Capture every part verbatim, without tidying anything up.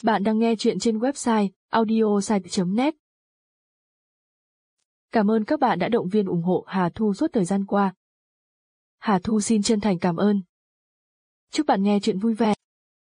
Bạn đang nghe chuyện trên website audiosite chấm net. Cảm ơn các bạn đã động viên ủng hộ Hà Thu suốt thời gian qua. Hà Thu xin chân thành cảm ơn. Chúc bạn nghe chuyện vui vẻ.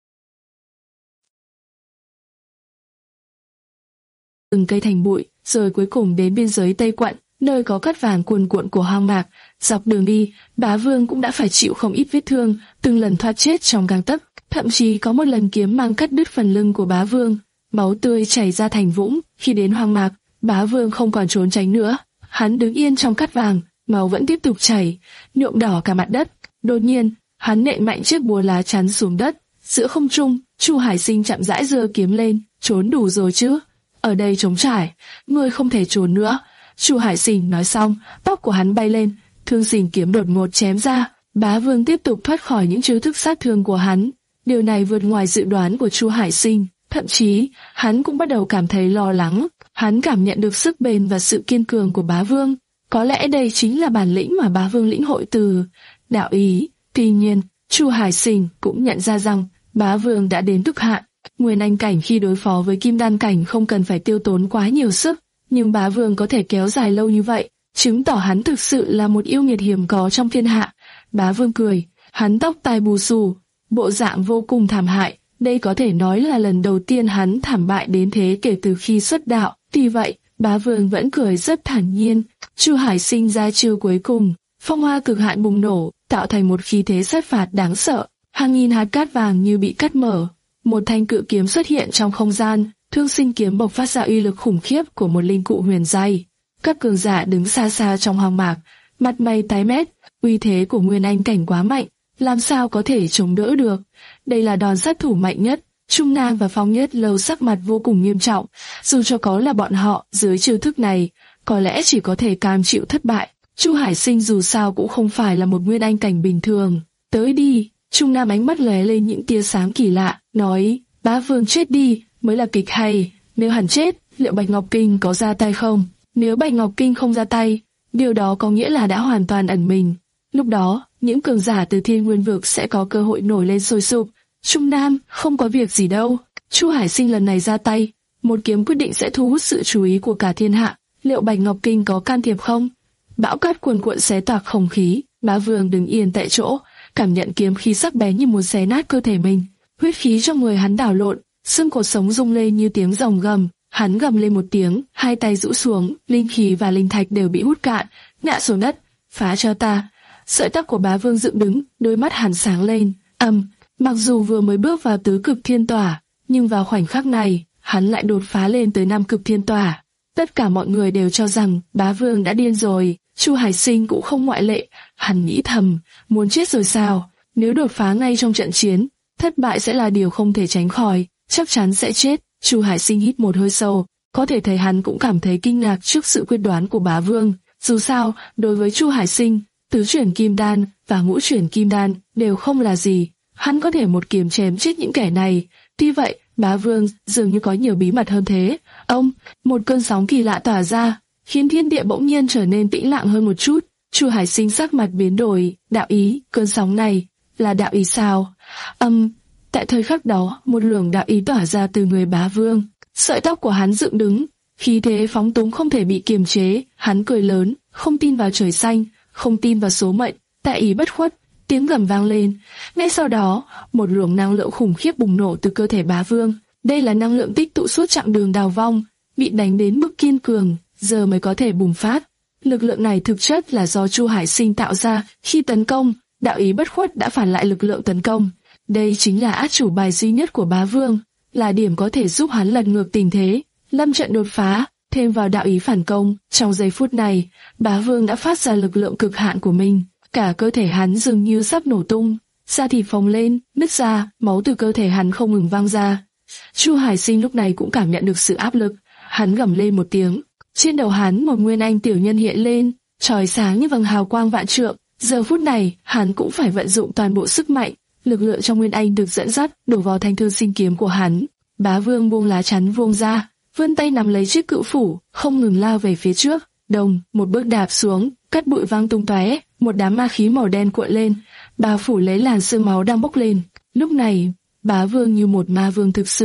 Từng cây thành bụi, rồi cuối cùng đến biên giới Tây Quận, nơi có cát vàng cuồn cuộn của hoang mạc. Dọc đường đi, Bá Vương cũng đã phải chịu không ít vết thương, từng lần thoát chết trong gang tấc. Thậm chí có một lần kiếm mang cắt đứt phần lưng của Bá Vương, máu tươi chảy ra thành vũng. Khi đến hoang mạc, Bá Vương không còn trốn tránh nữa, hắn đứng yên trong cát vàng, máu vẫn tiếp tục chảy, nhuộm đỏ cả mặt đất. Đột nhiên, hắn nện mạnh chiếc búa lá chắn xuống đất. Giữa không trung, Chu Hải Sinh chậm rãi giơ kiếm lên, trốn đủ rồi chứ? Ở đây trống trải, ngươi không thể trốn nữa. Chu Hải Sinh nói xong, tóc của hắn bay lên, thương xình kiếm đột ngột chém ra. Bá Vương tiếp tục thoát khỏi những chiêu thức sát thương của hắn. Điều này vượt ngoài dự đoán của Chu Hải Sinh, thậm chí hắn cũng bắt đầu cảm thấy lo lắng. Hắn cảm nhận được sức bền và sự kiên cường của Bá Vương. Có lẽ đây chính là bản lĩnh mà Bá Vương lĩnh hội từ đạo ý. Tuy nhiên, Chu Hải Sinh cũng nhận ra rằng Bá Vương đã đến cực hạn. Nguyên Anh cảnh khi đối phó với Kim Đan cảnh không cần phải tiêu tốn quá nhiều sức, nhưng Bá Vương có thể kéo dài lâu như vậy, chứng tỏ hắn thực sự là một yêu nghiệt hiếm có trong thiên hạ. Bá Vương cười, hắn tóc tai bù xù, bộ dạng vô cùng thảm hại. Đây có thể nói là lần đầu tiên hắn thảm bại đến thế kể từ khi xuất đạo. Tuy vậy, Bá Vương vẫn cười rất thản nhiên. Chu Hải Sinh ra chiêu cuối cùng, phong hoa cực hạn bùng nổ, tạo thành một khí thế sát phạt đáng sợ. Hàng nghìn hạt cát vàng như bị cắt mở. Một thanh cự kiếm xuất hiện trong không gian, thương sinh kiếm bộc phát ra uy lực khủng khiếp của một linh cụ huyền giai. Các cường giả đứng xa xa trong hoang mạc, mặt mày tái mét, uy thế của Nguyên Anh cảnh quá mạnh, làm sao có thể chống đỡ được. Đây là đòn sát thủ mạnh nhất. Trung Nam và Phong Nhất Lâu sắc mặt vô cùng nghiêm trọng, dù cho có là bọn họ dưới chiêu thức này, có lẽ chỉ có thể cam chịu thất bại. Chu Hải Sinh dù sao cũng không phải là một Nguyên Anh cảnh bình thường. Tới đi. Trung Nam ánh mắt lóe lên những tia sáng kỳ lạ, nói, Bá Vương chết đi mới là kịch hay. Nếu hắn chết, liệu Bạch Ngọc Kinh có ra tay không? Nếu Bạch Ngọc Kinh không ra tay, điều đó có nghĩa là đã hoàn toàn ẩn mình. Lúc đó, những cường giả từ Thiên Nguyên Vực sẽ có cơ hội nổi lên sôi sục. Trung Nam, không có việc gì đâu. Chu Hải Sinh lần này ra tay, một kiếm quyết định sẽ thu hút sự chú ý của cả thiên hạ. Liệu Bạch Ngọc Kinh có can thiệp không? Bão cát cuồn cuộn xé toạc không khí. Bá Vương đứng yên tại chỗ, cảm nhận kiếm khí sắc bén như muốn xé nát cơ thể mình. Huyết khí trong người hắn đảo lộn, xương cột sống rung lên như tiếng rồng gầm. Hắn gầm lên một tiếng, hai tay rũ xuống, linh khí và linh thạch đều bị hút cạn, ngã xuống đất. Phá cho ta! Sợi tóc của Bá Vương dựng đứng, đôi mắt hắn sáng lên. Ầm, mặc dù vừa mới bước vào tứ cực thiên tỏa, nhưng vào khoảnh khắc này, hắn lại đột phá lên tới năm cực thiên tỏa. Tất cả mọi người đều cho rằng Bá Vương đã điên rồi. Chu Hải Sinh cũng không ngoại lệ. Hắn nghĩ thầm, muốn chết rồi sao? Nếu đột phá ngay trong trận chiến, thất bại sẽ là điều không thể tránh khỏi, chắc chắn sẽ chết. Chu Hải Sinh hít một hơi sâu, có thể thấy hắn cũng cảm thấy kinh ngạc trước sự quyết đoán của Bá Vương. Dù sao, đối với Chu Hải Sinh, tứ chuyển kim đan và ngũ chuyển kim đan đều không là gì, hắn có thể một kiếm chém chết những kẻ này. Tuy vậy, Bá Vương dường như có nhiều bí mật hơn thế. Ông, một cơn sóng kỳ lạ tỏa ra, khiến thiên địa bỗng nhiên trở nên tĩnh lặng hơn một chút. Chu Hải Sinh sắc mặt biến đổi. Đạo ý, cơn sóng này là đạo ý sao? Âm, um, tại thời khắc đó, một luồng đạo ý tỏa ra từ người Bá Vương. Sợi tóc của hắn dựng đứng, khí thế phóng túng không thể bị kiềm chế. Hắn cười lớn, không tin vào trời xanh, không tin vào số mệnh, tại ý bất khuất. Tiếng gầm vang lên. Ngay sau đó, một luồng năng lượng khủng khiếp bùng nổ từ cơ thể Bá Vương. Đây là năng lượng tích tụ suốt chặng đường đào vong, bị đánh đến mức kiên cường, giờ mới có thể bùng phát. Lực lượng này thực chất là do Chu Hải Sinh tạo ra khi tấn công. Đạo ý bất khuất đã phản lại lực lượng tấn công. Đây chính là át chủ bài duy nhất của Bá Vương, là điểm có thể giúp hắn lật ngược tình thế. Lâm trận đột phá, thêm vào đạo ý phản công. Trong giây phút này, Bá Vương đã phát ra lực lượng cực hạn của mình. Cả cơ thể hắn dường như sắp nổ tung, da thịt phồng lên, nứt ra, máu từ cơ thể hắn không ngừng văng ra. Chu Hải Sinh lúc này cũng cảm nhận được sự áp lực, hắn gầm lên một tiếng. Trên đầu hắn một Nguyên Anh tiểu nhân hiện lên, chói sáng như vầng hào quang vạn trượng. Giờ phút này, hắn cũng phải vận dụng toàn bộ sức mạnh, lực lượng trong Nguyên Anh được dẫn dắt đổ vào thanh thương sinh kiếm của hắn. Bá Vương buông lá chắn vuông ra, vươn tay nắm lấy chiếc cự phủ, không ngừng lao về phía trước. Đồng, một bước đạp xuống, cát bụi vang tung tóe, một đám ma khí màu đen cuộn lên, bao phủ lấy làn sương máu đang bốc lên. Lúc này, Bá Vương như một ma vương thực sự,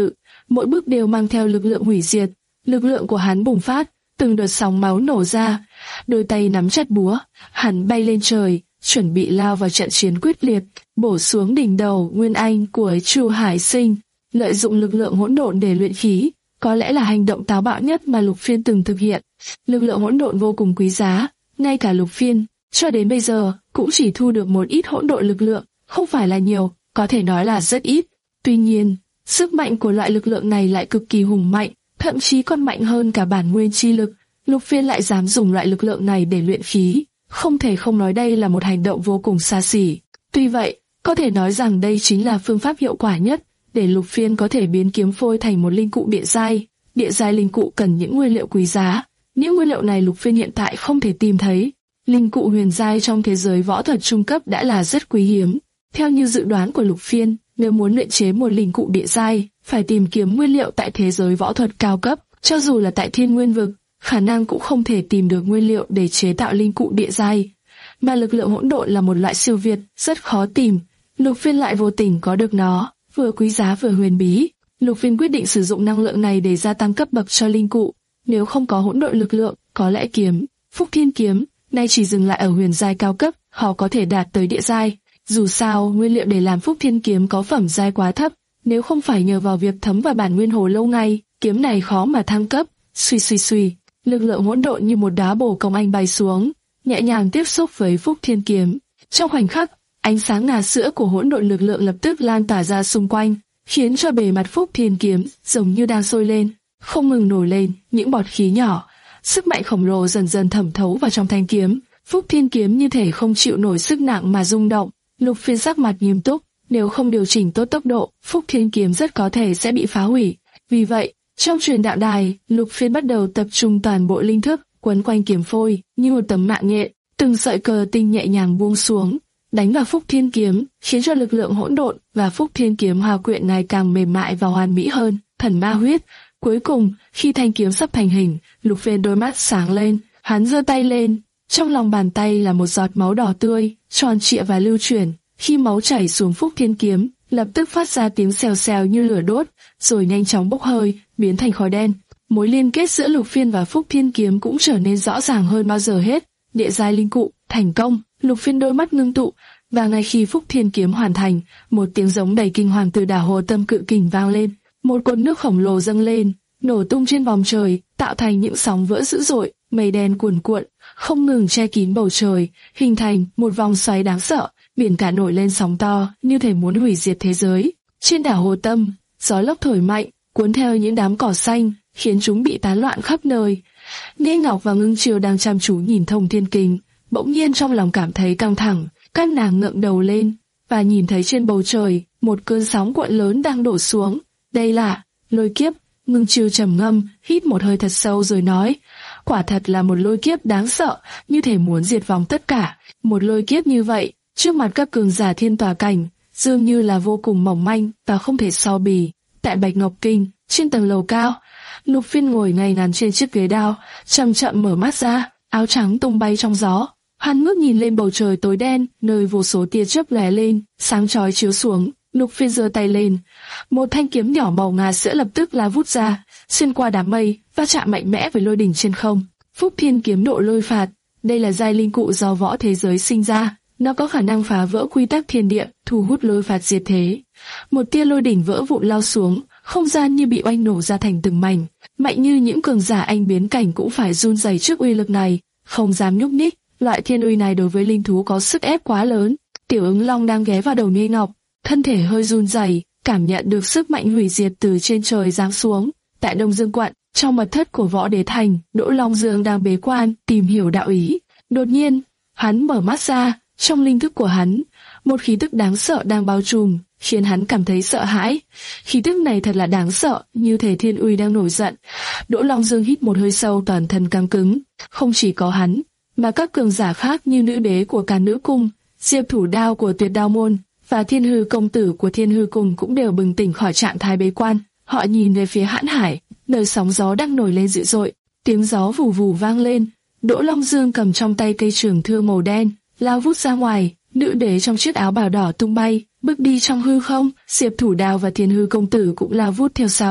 mỗi bước đều mang theo lực lượng hủy diệt. Lực lượng của hắn bùng phát, từng đợt sóng máu nổ ra, đôi tay nắm chặt búa, hắn bay lên trời, chuẩn bị lao vào trận chiến quyết liệt, bổ xuống đỉnh đầu Nguyên Anh của Chu Hải Sinh. Lợi dụng lực lượng hỗn độn để luyện khí, có lẽ là hành động táo bạo nhất mà Lục Phiên từng thực hiện. Lực lượng hỗn độn vô cùng quý giá, ngay cả Lục Phiên cho đến bây giờ cũng chỉ thu được một ít hỗn độn lực lượng, không phải là nhiều, có thể nói là rất ít. Tuy nhiên, sức mạnh của loại lực lượng này lại cực kỳ hùng mạnh, thậm chí còn mạnh hơn cả bản nguyên chi lực. Lục Phiên lại dám dùng loại lực lượng này để luyện khí, không thể không nói đây là một hành động vô cùng xa xỉ. Tuy vậy, có thể nói rằng đây chính là phương pháp hiệu quả nhất để Lục Phiên có thể biến kiếm phôi thành một linh cụ địa giai. Địa giai linh cụ cần những nguyên liệu quý giá, những nguyên liệu này Lục Phiên hiện tại không thể tìm thấy. Linh cụ huyền giai trong thế giới võ thuật trung cấp đã là rất quý hiếm. Theo như dự đoán của Lục Phiên, nếu muốn luyện chế một linh cụ địa giai, phải tìm kiếm nguyên liệu tại thế giới võ thuật cao cấp, cho dù là tại Thiên Nguyên vực, khả năng cũng không thể tìm được nguyên liệu để chế tạo linh cụ địa giai. Mà lực lượng hỗn độn là một loại siêu việt, rất khó tìm. Lục Phiên lại vô tình có được nó, vừa quý giá vừa huyền bí. Lục Phiên quyết định sử dụng năng lượng này để gia tăng cấp bậc cho linh cụ. Nếu không có hỗn độn lực lượng, có lẽ kiếm, Phúc Thiên kiếm, nay chỉ dừng lại ở huyền giai cao cấp, họ có thể đạt tới địa giai. Dù sao, nguyên liệu để làm Phúc Thiên kiếm có phẩm giai quá thấp, nếu không phải nhờ vào việc thấm vào bản nguyên hồ lâu ngày, kiếm này khó mà thăng cấp. Suy suy suy, lực lượng hỗn độn như một đá bổ công anh bay xuống, nhẹ nhàng tiếp xúc với Phúc Thiên kiếm. Trong khoảnh khắc, ánh sáng ngà sữa của hỗn độn lực lượng lập tức lan tỏa ra xung quanh, khiến cho bề mặt Phúc Thiên kiếm giống như đang sôi lên, không ngừng nổi lên những bọt khí nhỏ. Sức mạnh khổng lồ dần dần thẩm thấu vào trong thanh kiếm. Phúc Thiên kiếm như thể không chịu nổi sức nặng mà rung động. Lục Phiên sắc mặt nghiêm túc, nếu không điều chỉnh tốt tốc độ, Phúc Thiên kiếm rất có thể sẽ bị phá hủy. Vì vậy, trong truyền đạo đài, Lục Phiên bắt đầu tập trung toàn bộ linh thức, quấn quanh kiếm phôi như một tấm mạng nhện, từng sợi cờ tinh nhẹ nhàng buông xuống, đánh vào Phúc Thiên kiếm, khiến cho lực lượng hỗn độn và Phúc Thiên kiếm hòa quyện ngày càng mềm mại và hoàn mỹ hơn. Thần ma huyết. Cuối cùng, khi thanh kiếm sắp thành hình, Lục Phiên đôi mắt sáng lên, hắn giơ tay lên, trong lòng bàn tay là một giọt máu đỏ tươi, tròn trịa và lưu chuyển. Khi máu chảy xuống Phúc Thiên kiếm, lập tức phát ra tiếng xèo xèo như lửa đốt, rồi nhanh chóng bốc hơi, biến thành khói đen. Mối liên kết giữa Lục Phiên và Phúc Thiên kiếm cũng trở nên rõ ràng hơn bao giờ hết. Địa giai linh cụ thành công. Lục Phiên đôi mắt ngưng tụ, và ngay khi Phúc Thiên kiếm hoàn thành, một tiếng giống đầy kinh hoàng từ đảo Hồ Tâm Cự Kình vang lên. Một cột nước khổng lồ dâng lên, nổ tung trên vòng trời, tạo thành những sóng vỡ dữ dội, mây đen cuồn cuộn, không ngừng che kín bầu trời, hình thành một vòng xoáy đáng sợ. Biển cả nổi lên sóng to, như thể muốn hủy diệt thế giới. Trên đảo Hồ Tâm, gió lốc thổi mạnh, cuốn theo những đám cỏ xanh, khiến chúng bị tán loạn khắp nơi. Nghe Ngọc và Ngưng Chiêu đang chăm chú nhìn Thông Thiên Kình, bỗng nhiên trong lòng cảm thấy căng thẳng. Các nàng ngẩng đầu lên và nhìn thấy trên bầu trời một cơn sóng cuộn lớn đang đổ xuống. Đây là lôi kiếp. Ngưng Chiêu trầm ngâm, hít một hơi thật sâu rồi nói: quả thật là một lôi kiếp đáng sợ, như thể muốn diệt vong tất cả. Một lôi kiếp như vậy, trước mặt các cường giả thiên tòa cảnh, dường như là vô cùng mỏng manh và không thể so bì. Tại Bạch Ngọc Kinh, trên tầng lầu cao, Lục Phiên ngồi ngay ngắn trên chiếc ghế đao, chậm chậm mở mắt ra, áo trắng tung bay trong gió. Hắn ngước nhìn lên bầu trời tối đen, nơi vô số tia chớp lóe lên, sáng chói chiếu xuống. Lục Phiên giơ tay lên, một thanh kiếm nhỏ màu ngà sữa lập tức la vút ra, xuyên qua đám mây, va chạm mạnh mẽ với lôi đỉnh trên không. Phúc Thiên kiếm độ lôi phạt, đây là giai linh cụ do võ thế giới sinh ra, nó có khả năng phá vỡ quy tắc thiên địa, thu hút lôi phạt diệt thế. Một tia lôi đỉnh vỡ vụn lao xuống, không gian như bị oanh nổ ra thành từng mảnh, mạnh như những cường giả anh biến cảnh cũng phải run rẩy trước uy lực này, không dám nhúc nhích. Loại thiên uy này đối với linh thú có sức ép quá lớn. Tiểu Ứng Long đang ghé vào đầu Nghe Ngọc, thân thể hơi run rẩy, cảm nhận được sức mạnh hủy diệt từ trên trời giáng xuống. Tại Đông Dương quận, trong mật thất của Võ Đế Thành, Đỗ Long Dương đang bế quan tìm hiểu đạo ý. Đột nhiên, hắn mở mắt ra, trong linh thức của hắn, một khí tức đáng sợ đang bao trùm, khiến hắn cảm thấy sợ hãi. Khí tức này thật là đáng sợ, như thể thiên uy đang nổi giận. Đỗ Long Dương hít một hơi sâu, toàn thân căng cứng. Không chỉ có hắn, mà các cường giả khác như nữ đế của Càn Nữ Cung, Diệp Thủ Đao của Tuyệt Đao Môn và Thiên Hư công tử của Thiên Hư Cung cũng đều bừng tỉnh khỏi trạng thái bế quan. Họ nhìn về phía Hãn Hải, nơi sóng gió đang nổi lên dữ dội, tiếng gió vù vù vang lên. Đỗ Long Dương cầm trong tay cây trường thương màu đen, lao vút ra ngoài. Nữ đế trong chiếc áo bào đỏ tung bay, bước đi trong hư không. Diệp Thủ Đao và Thiên Hư công tử cũng lao vút theo sau.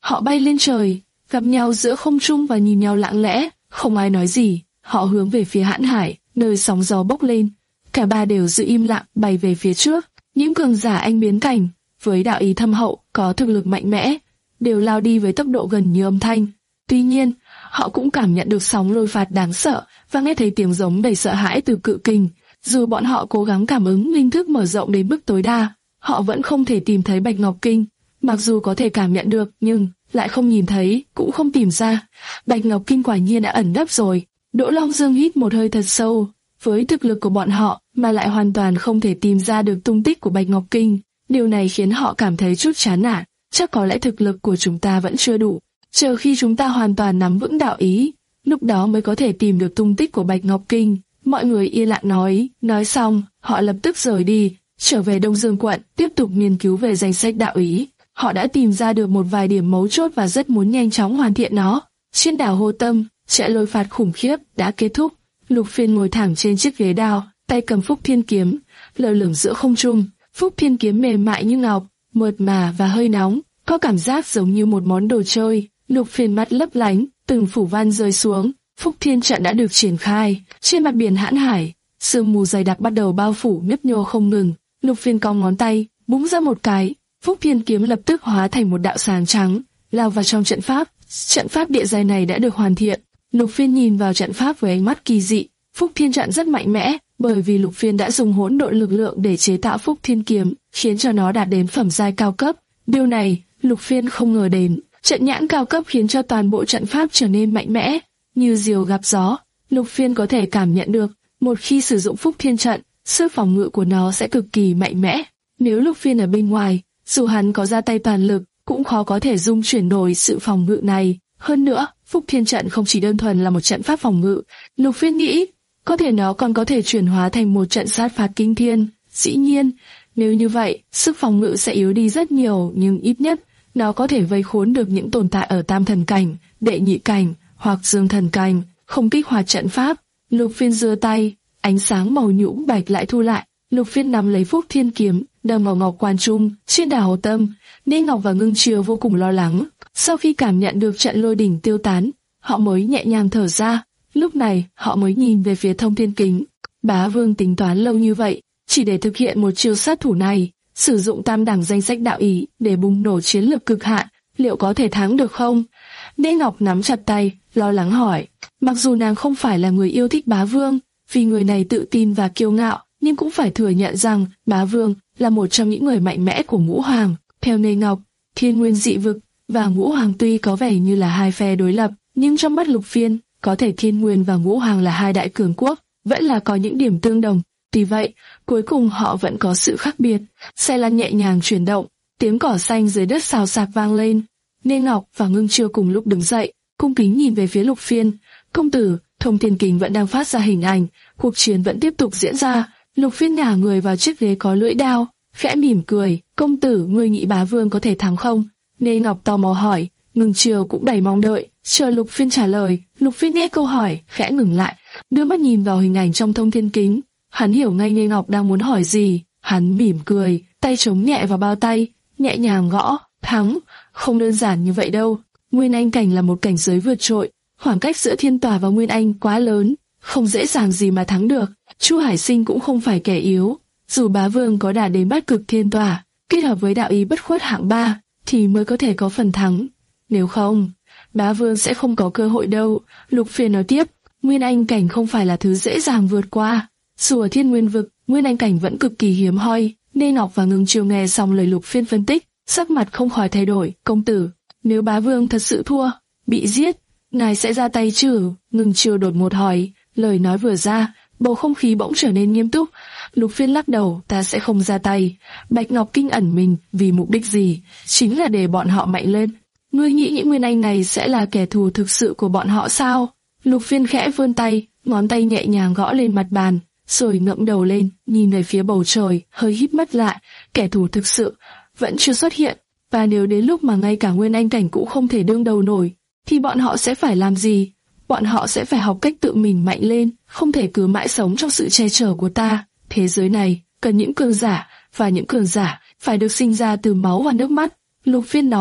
Họ bay lên trời, gặp nhau giữa không trung và nhìn nhau lặng lẽ, không ai nói gì. Họ hướng về phía Hãn Hải, nơi sóng gió bốc lên. Cả ba đều giữ im lặng bay về phía trước. Những cường giả anh biến cảnh, với đạo ý thâm hậu, có thực lực mạnh mẽ, đều lao đi với tốc độ gần như âm thanh. Tuy nhiên, họ cũng cảm nhận được sóng lôi phạt đáng sợ và nghe thấy tiếng giống đầy sợ hãi từ cự kình. Dù bọn họ cố gắng cảm ứng linh thức mở rộng đến mức tối đa, họ vẫn không thể tìm thấy Bạch Ngọc Kinh. Mặc dù có thể cảm nhận được, nhưng lại không nhìn thấy, cũng không tìm ra. Bạch Ngọc Kinh quả nhiên đã ẩn nấp rồi. Đỗ Long Dương hít một hơi thật sâu. Với thực lực của bọn họ mà lại hoàn toàn không thể tìm ra được tung tích của Bạch Ngọc Kinh, điều này khiến họ cảm thấy chút chán nản. Chắc có lẽ thực lực của chúng ta vẫn chưa đủ. Chờ khi chúng ta hoàn toàn nắm vững đạo ý, lúc đó mới có thể tìm được tung tích của Bạch Ngọc Kinh. Mọi người yên lặng nói, nói xong, họ lập tức rời đi, trở về Đông Dương quận, tiếp tục nghiên cứu về danh sách đạo ý. Họ đã tìm ra được một vài điểm mấu chốt và rất muốn nhanh chóng hoàn thiện nó. Trên đảo Hồ Tâm, trận lôi phạt khủng khiếp đã kết thúc. Lục Phiên ngồi thẳng trên chiếc ghế đao, tay cầm Phúc Thiên kiếm, lơ lửng giữa không trung. Phúc Thiên kiếm mềm mại như ngọc, mượt mà và hơi nóng, có cảm giác giống như một món đồ chơi. Lục Phiên mắt lấp lánh, từng phủ văn rơi xuống. Phúc Thiên trận đã được triển khai. Trên mặt biển Hãn Hải, sương mù dày đặc bắt đầu bao phủ nhấp nhô không ngừng. Lục Phiên cong ngón tay, búng ra một cái, Phúc Thiên kiếm lập tức hóa thành một đạo sáng trắng, lao vào trong trận pháp. Trận pháp địa giai này đã được hoàn thiện. Lục Phiên nhìn vào trận pháp với ánh mắt kỳ dị. Phúc Thiên trận rất mạnh mẽ, bởi vì Lục Phiên đã dùng hỗn độn lực lượng để chế tạo Phúc Thiên kiếm, khiến cho nó đạt đến phẩm giai cao cấp. Điều này, Lục Phiên không ngờ đến. Trận nhãn cao cấp khiến cho toàn bộ trận pháp trở nên mạnh mẽ, như diều gặp gió. Lục Phiên có thể cảm nhận được, một khi sử dụng Phúc Thiên trận, sức phòng ngự của nó sẽ cực kỳ mạnh mẽ. Nếu Lục Phiên ở bên ngoài, dù hắn có ra tay toàn lực, cũng khó có thể dung chuyển nổi sự phòng ngự này. Hơn nữa, Phúc Thiên trận không chỉ đơn thuần là một trận pháp phòng ngự. Lục Phiên nghĩ, có thể nó còn có thể chuyển hóa thành một trận sát phạt kinh thiên. Dĩ nhiên, nếu như vậy, sức phòng ngự sẽ yếu đi rất nhiều, nhưng ít nhất, nó có thể vây khốn được những tồn tại ở tam thần cảnh, đệ nhị cảnh, hoặc dương thần cảnh, không kích hoạt trận pháp. Lục Phiên giơ tay, ánh sáng màu nhũ bạch lại thu lại. Lục Phiên nắm lấy Phúc Thiên kiếm, đâm vào Ngọc Quan Trung. Trên đảo Hồ Tâm, Nê Ngọc và Ngưng Chiêu vô cùng lo lắng. Sau khi cảm nhận được trận lôi đỉnh tiêu tán, họ mới nhẹ nhàng thở ra. Lúc này, họ mới nhìn về phía Thông Thiên Kính. Bá Vương tính toán lâu như vậy, chỉ để thực hiện một chiêu sát thủ này, sử dụng tam đẳng danh sách đạo ý để bùng nổ chiến lược cực hạn, liệu có thể thắng được không? Nê Ngọc nắm chặt tay, lo lắng hỏi. Mặc dù nàng không phải là người yêu thích Bá Vương, vì người này tự tin và kiêu ngạo, nhưng cũng phải thừa nhận rằng Bá Vương là một trong những người mạnh mẽ của Ngũ Hoàng. Theo Nê Ngọc, Thiên Nguyên dị vực và Ngũ Hoàng tuy có vẻ như là hai phe đối lập, nhưng trong mắt Lục Phiên, có thể Thiên Nguyên và Ngũ Hoàng là hai đại cường quốc, vẫn là có những điểm tương đồng. Tuy vậy, cuối cùng họ vẫn có sự khác biệt. Xe lăn nhẹ nhàng chuyển động, tiếng cỏ xanh dưới đất xào xạc vang lên. Nê Ngọc và Ngưng Chiêu cùng lúc đứng dậy, cung kính nhìn về phía Lục Phiên. Công tử, Thông Thiên Kính vẫn đang phát ra hình ảnh, cuộc chiến vẫn tiếp tục diễn ra. Lục Phiên ngả người vào chiếc ghế có lưỡi đao, khẽ mỉm cười. Công tử, ngươi nghĩ Bá Vương có thể thắng không? Nê Ngọc tò mò hỏi. Ngưng Chiêu cũng đầy mong đợi, chờ Lục Phiên trả lời. Lục Phiên nghe câu hỏi, khẽ ngừng lại, đưa mắt nhìn vào hình ảnh trong Thông Thiên Kính. Hắn hiểu ngay Nê Ngọc đang muốn hỏi gì. Hắn mỉm cười, tay chống nhẹ vào bao tay, nhẹ nhàng gõ. Thắng, không đơn giản như vậy đâu. Nguyên Anh cảnh là một cảnh giới vượt trội, khoảng cách giữa Thiên Tòa và Nguyên Anh quá lớn, không dễ dàng gì mà thắng được. Chu Hải Sinh cũng không phải kẻ yếu, dù Bá Vương có đạt đến bát cực Thiên Tòa, kết hợp với đạo ý bất khuất hạng ba, thì mới có thể có phần thắng. Nếu không, Bá Vương sẽ không có cơ hội đâu. Lục Phiên nói tiếp, Nguyên Anh cảnh không phải là thứ dễ dàng vượt qua. Dù ở Thiên Nguyên vực, Nguyên Anh cảnh vẫn cực kỳ hiếm hoi. Nê Ngọc và Ngưng Chiêu nghe xong lời Lục Phiên phân tích, sắc mặt không khỏi thay đổi. Công tử, nếu Bá Vương thật sự thua, bị giết, ngài sẽ ra tay chứ? Ngưng Chiêu đột ngột hỏi. Lời nói vừa ra, bầu không khí bỗng trở nên nghiêm túc. Lục Phiên lắc đầu, ta sẽ không ra tay. Bạch Ngọc Kinh ẩn mình vì mục đích gì? Chính là để bọn họ mạnh lên. Ngươi nghĩ những Nguyên Anh này sẽ là kẻ thù thực sự của bọn họ sao? Lục Phiên khẽ vươn tay, ngón tay nhẹ nhàng gõ lên mặt bàn, rồi ngẩng đầu lên, nhìn về phía bầu trời, hơi híp mắt lại. Kẻ thù thực sự vẫn chưa xuất hiện, và nếu đến lúc mà ngay cả Nguyên Anh cảnh cũng không thể đương đầu nổi, thì bọn họ sẽ phải làm gì? Bọn họ sẽ phải học cách tự mình mạnh lên, không thể cứ mãi sống trong sự che chở của ta. Thế giới này cần những cường giả, và những cường giả phải được sinh ra từ máu và nước mắt. Lục Phiên nói,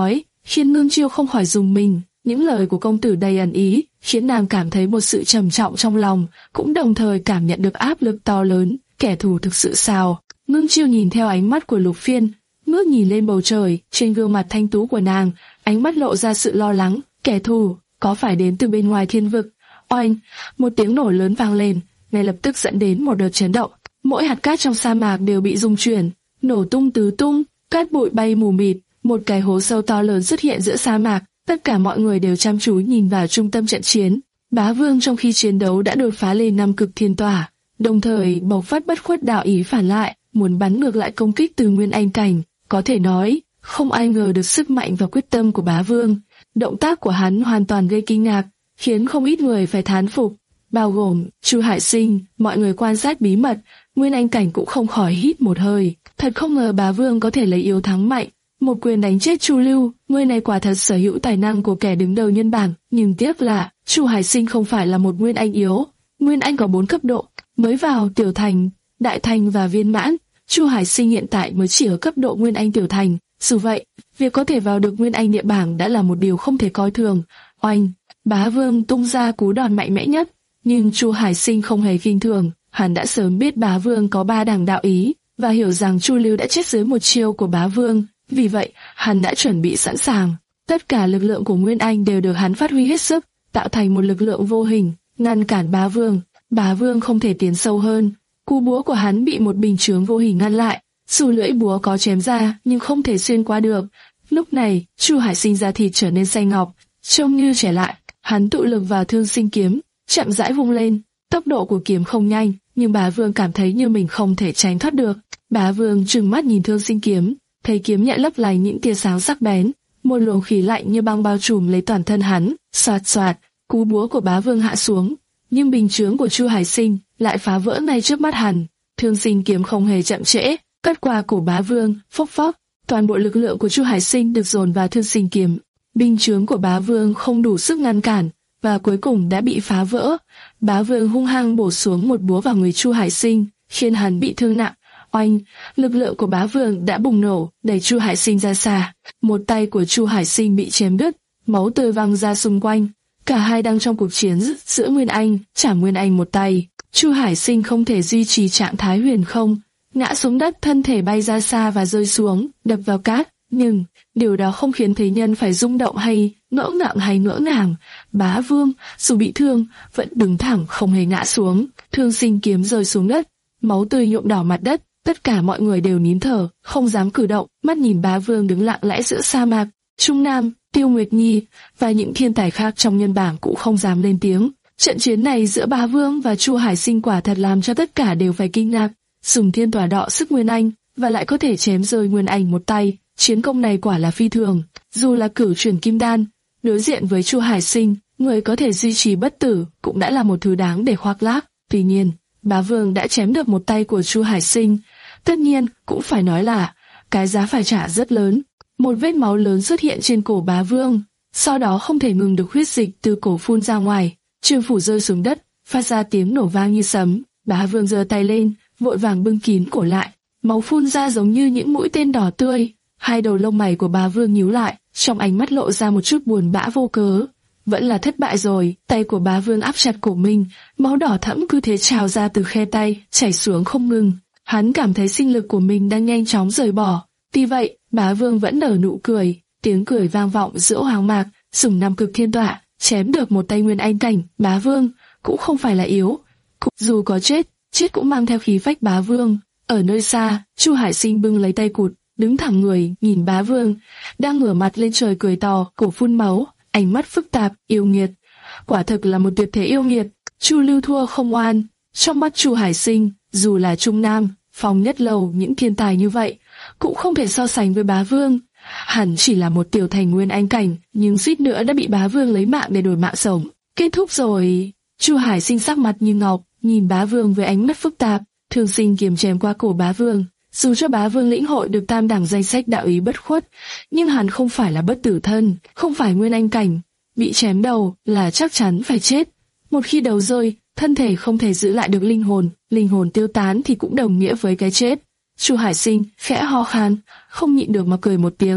khiến Ngưng Chiêu không khỏi rùng mình. Những lời của công tử đầy ẩn ý, khiến nàng cảm thấy một sự trầm trọng trong lòng, cũng đồng thời cảm nhận được áp lực to lớn. Kẻ thù thực sự sao? Ngưng Chiêu nhìn theo ánh mắt của Lục Phiên, ngước nhìn lên bầu trời, trên gương mặt thanh tú của nàng, ánh mắt lộ ra sự lo lắng. Kẻ thù có phải đến từ bên ngoài thiên vực? Oanh! Một tiếng nổ lớn vang lên, ngay lập tức dẫn đến một đợt chấn động. Mỗi hạt cát trong sa mạc đều bị rung chuyển, nổ tung tứ tung, cát bụi bay mù mịt. Một cái hố sâu to lớn xuất hiện giữa sa mạc. Tất cả mọi người đều chăm chú nhìn vào trung tâm trận chiến. Bá Vương trong khi chiến đấu đã đột phá lên năm cực thiên tỏa, đồng thời bộc phát bất khuất đạo ý phản lại, muốn bắn ngược lại công kích từ Nguyên Anh cảnh. Có thể nói, không ai ngờ được sức mạnh và quyết tâm của Bá Vương. Động tác của hắn hoàn toàn gây kinh ngạc, khiến không ít người phải thán phục, bao gồm Chu Hải Sinh. Mọi người quan sát bí mật, Nguyên Anh cảnh cũng không khỏi hít một hơi. Thật không ngờ Bá Vương có thể lấy yếu thắng mạnh, một quyền đánh chết Chu Lưu. Người này quả thật sở hữu tài năng của kẻ đứng đầu nhân bảng, nhưng tiếc là Chu Hải Sinh không phải là một Nguyên Anh yếu. Nguyên Anh có bốn cấp độ, mới vào tiểu thành, đại thành và viên mãn. Chu Hải Sinh hiện tại mới chỉ ở cấp độ Nguyên Anh tiểu thành. Dù vậy, việc có thể vào được Nguyên Anh địa bảng đã là một điều không thể coi thường. Oanh! Bá Vương tung ra cú đòn mạnh mẽ nhất, nhưng Chu Hải Sinh không hề khinh thường. Hắn đã sớm biết Bá Vương có ba đẳng đạo ý và hiểu rằng Chu Lưu đã chết dưới một chiêu của Bá Vương. Vì vậy, hắn đã chuẩn bị sẵn sàng. Tất cả lực lượng của Nguyên Anh đều được hắn phát huy hết sức, tạo thành một lực lượng vô hình, ngăn cản Bá Vương. Bá Vương không thể tiến sâu hơn. Cú búa của hắn bị một bình chướng vô hình ngăn lại. Dù lưỡi búa có chém ra, nhưng không thể xuyên qua được. Lúc này, Chu Hải Sinh da thịt trở nên xanh ngọc, trông như trẻ lại. Hắn tụ lực vào Thương Sinh kiếm, chậm rãi vung lên. Tốc độ của kiếm không nhanh, nhưng Bá Vương cảm thấy như mình không thể tránh thoát được. Bá Vương trừng mắt nhìn Thương Sinh kiếm, thấy kiếm nhẹ lấp lánh những tia sáng sắc bén, một luồng khí lạnh như băng bao trùm lấy toàn thân hắn. Xoạt xoạt, cú búa của Bá Vương hạ xuống, nhưng bình chướng của Chu Hải Sinh lại phá vỡ ngay trước mắt hắn. Thương Sinh kiếm không hề chậm trễ, cắt qua cổ Bá Vương, phốc phốc. Toàn bộ lực lượng của Chu Hải Sinh được dồn vào Thương Sinh kiếm. Bình chướng của Bá Vương không đủ sức ngăn cản, và cuối cùng đã bị phá vỡ. Bá Vương hung hăng bổ xuống một búa vào người Chu Hải Sinh, khiến hắn bị thương nặng. Oanh! Lực lượng của Bá Vương đã bùng nổ, đẩy Chu Hải Sinh ra xa. Một tay của Chu Hải Sinh bị chém đứt, máu tươi văng ra xung quanh. Cả hai đang trong cuộc chiến giữa Nguyên Anh, chảm Nguyên Anh một tay. Chu Hải Sinh không thể duy trì trạng thái huyền không, ngã xuống đất, thân thể bay ra xa và rơi xuống, đập vào cát. Nhưng điều đó không khiến thế nhân phải rung động hay ngỡ ngàng hay ngỡ ngàng. Bá Vương dù bị thương vẫn đứng thẳng, không hề ngã xuống. Thương Sinh kiếm rơi xuống đất, máu tươi nhuộm đỏ mặt đất. Tất cả mọi người đều nín thở, không dám cử động, mắt nhìn Bá Vương đứng lặng lẽ giữa sa mạc. Trung Nam, Tiêu Nguyệt Nhi và những thiên tài khác trong nhân bảng cũng không dám lên tiếng. Trận chiến này giữa Bá Vương và Chu Hải Sinh quả thật làm cho tất cả đều phải kinh ngạc. Dùng thiên tỏa đọ sức Nguyên Anh và lại có thể chém rơi Nguyên Anh một tay, chiến công này quả là phi thường. Dù là cửu chuyển kim đan, đối diện với Chu Hải Sinh, người có thể duy trì bất tử cũng đã là một thứ đáng để khoác lác. Tuy nhiên, Bá Vương đã chém được một tay của Chu Hải Sinh. Tất nhiên, cũng phải nói là cái giá phải trả rất lớn. Một vết máu lớn xuất hiện trên cổ Bá Vương, sau đó không thể ngừng được huyết dịch từ cổ phun ra ngoài. Trương phủ rơi xuống đất, phát ra tiếng nổ vang như sấm. Bá Vương giơ tay lên, vội vàng bưng kín cổ lại. Máu phun ra giống như những mũi tên đỏ tươi. Hai đầu lông mày của Bá Vương nhíu lại, trong ánh mắt lộ ra một chút buồn bã vô cớ. Vẫn là thất bại rồi. Tay của Bá Vương áp chặt cổ mình, máu đỏ thẫm cứ thế trào ra từ khe tay, chảy xuống không ngừng. Hắn cảm thấy sinh lực của mình đang nhanh chóng rời bỏ. Tuy vậy, Bá Vương vẫn nở nụ cười, tiếng cười vang vọng giữa hoang mạc. Dùng năm cực thiên tọa, chém được một tay Nguyên Anh cảnh. Bá Vương cũng không phải là yếu, cũng dù có chết, chết cũng mang theo khí phách Bá Vương. Ở nơi xa, Chu Hải Sinh bưng lấy tay cụt, đứng thẳng người, nhìn Bá Vương, đang ngửa mặt lên trời cười to, cổ phun máu, ánh mắt phức tạp, yêu nghiệt. Quả thực là một tuyệt thế yêu nghiệt. Chu Lưu thua không oan. Trong mắt Chu Hải Sinh, dù là Trung Nam, Phong Nhất Lầu, những thiên tài như vậy, cũng không thể so sánh với Bá Vương. Hẳn chỉ là một tiểu thành Nguyên Anh cảnh, nhưng suýt nữa đã bị Bá Vương lấy mạng để đổi mạng sống. Kết thúc rồi. Chu Hải Sinh sắc mặt như ngọc, nhìn Bá Vương với ánh mắt phức tạp. Thương Sinh kiếm chém qua cổ Bá Vương. Dù cho Bá Vương lĩnh hội được tam đẳng danh sách đạo ý bất khuất, nhưng hắn không phải là bất tử thân, không phải Nguyên Anh cảnh. Bị chém đầu là chắc chắn phải chết. Một khi đầu rơi, thân thể không thể giữ lại được linh hồn, linh hồn tiêu tán thì cũng đồng nghĩa với cái chết. Chu Hải Sinh khẽ ho khan, không nhịn được mà cười một tiếng.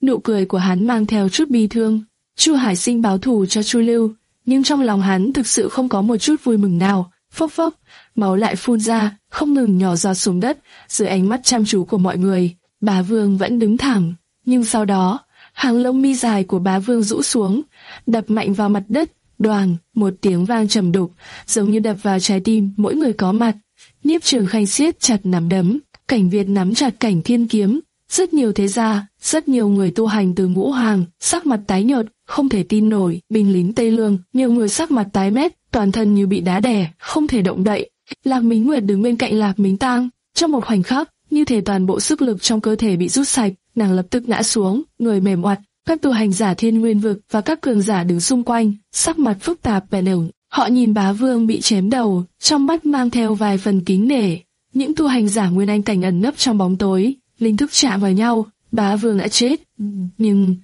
nụ cười của hắn mang theo chút bi thương. Chu Hải Sinh báo thù cho Chu Lưu, nhưng trong lòng hắn thực sự không có một chút vui mừng nào. Phốc phốc, máu lại phun ra, không ngừng nhỏ giọt xuống đất. Dưới ánh mắt chăm chú của mọi người, Bá Vương vẫn đứng thẳng, nhưng sau đó, hàng lông mi dài của Bá Vương rũ xuống, đập mạnh vào mặt đất. Đoàng, một tiếng vang trầm đục, giống như đập vào trái tim mỗi người có mặt. Nhiếp Trường Khanh siết chặt nắm đấm, Cảnh Việt nắm chặt Cảnh Thiên kiếm. Rất nhiều thế gia, rất nhiều người tu hành từ ngũ hàng, sắc mặt tái nhợt, không thể tin nổi. Binh lính Tây Lương, nhiều người sắc mặt tái mét, toàn thân như bị đá đè, không thể động đậy. Lạc Mính Nguyệt đứng bên cạnh Lạc Mính Tang, trong một khoảnh khắc, như thể toàn bộ sức lực trong cơ thể bị rút sạch, nàng lập tức ngã xuống, người mềm oặt. Các tu hành giả Thiên Nguyên vực và các cường giả đứng xung quanh, sắc mặt phức tạp vẻ nồng. Họ nhìn Bá Vương bị chém đầu, trong mắt mang theo vài phần kính nể. Những tu hành giả Nguyên Anh cảnh ẩn nấp trong bóng tối, linh thức chạm vào nhau. Bá Vương đã chết, nhưng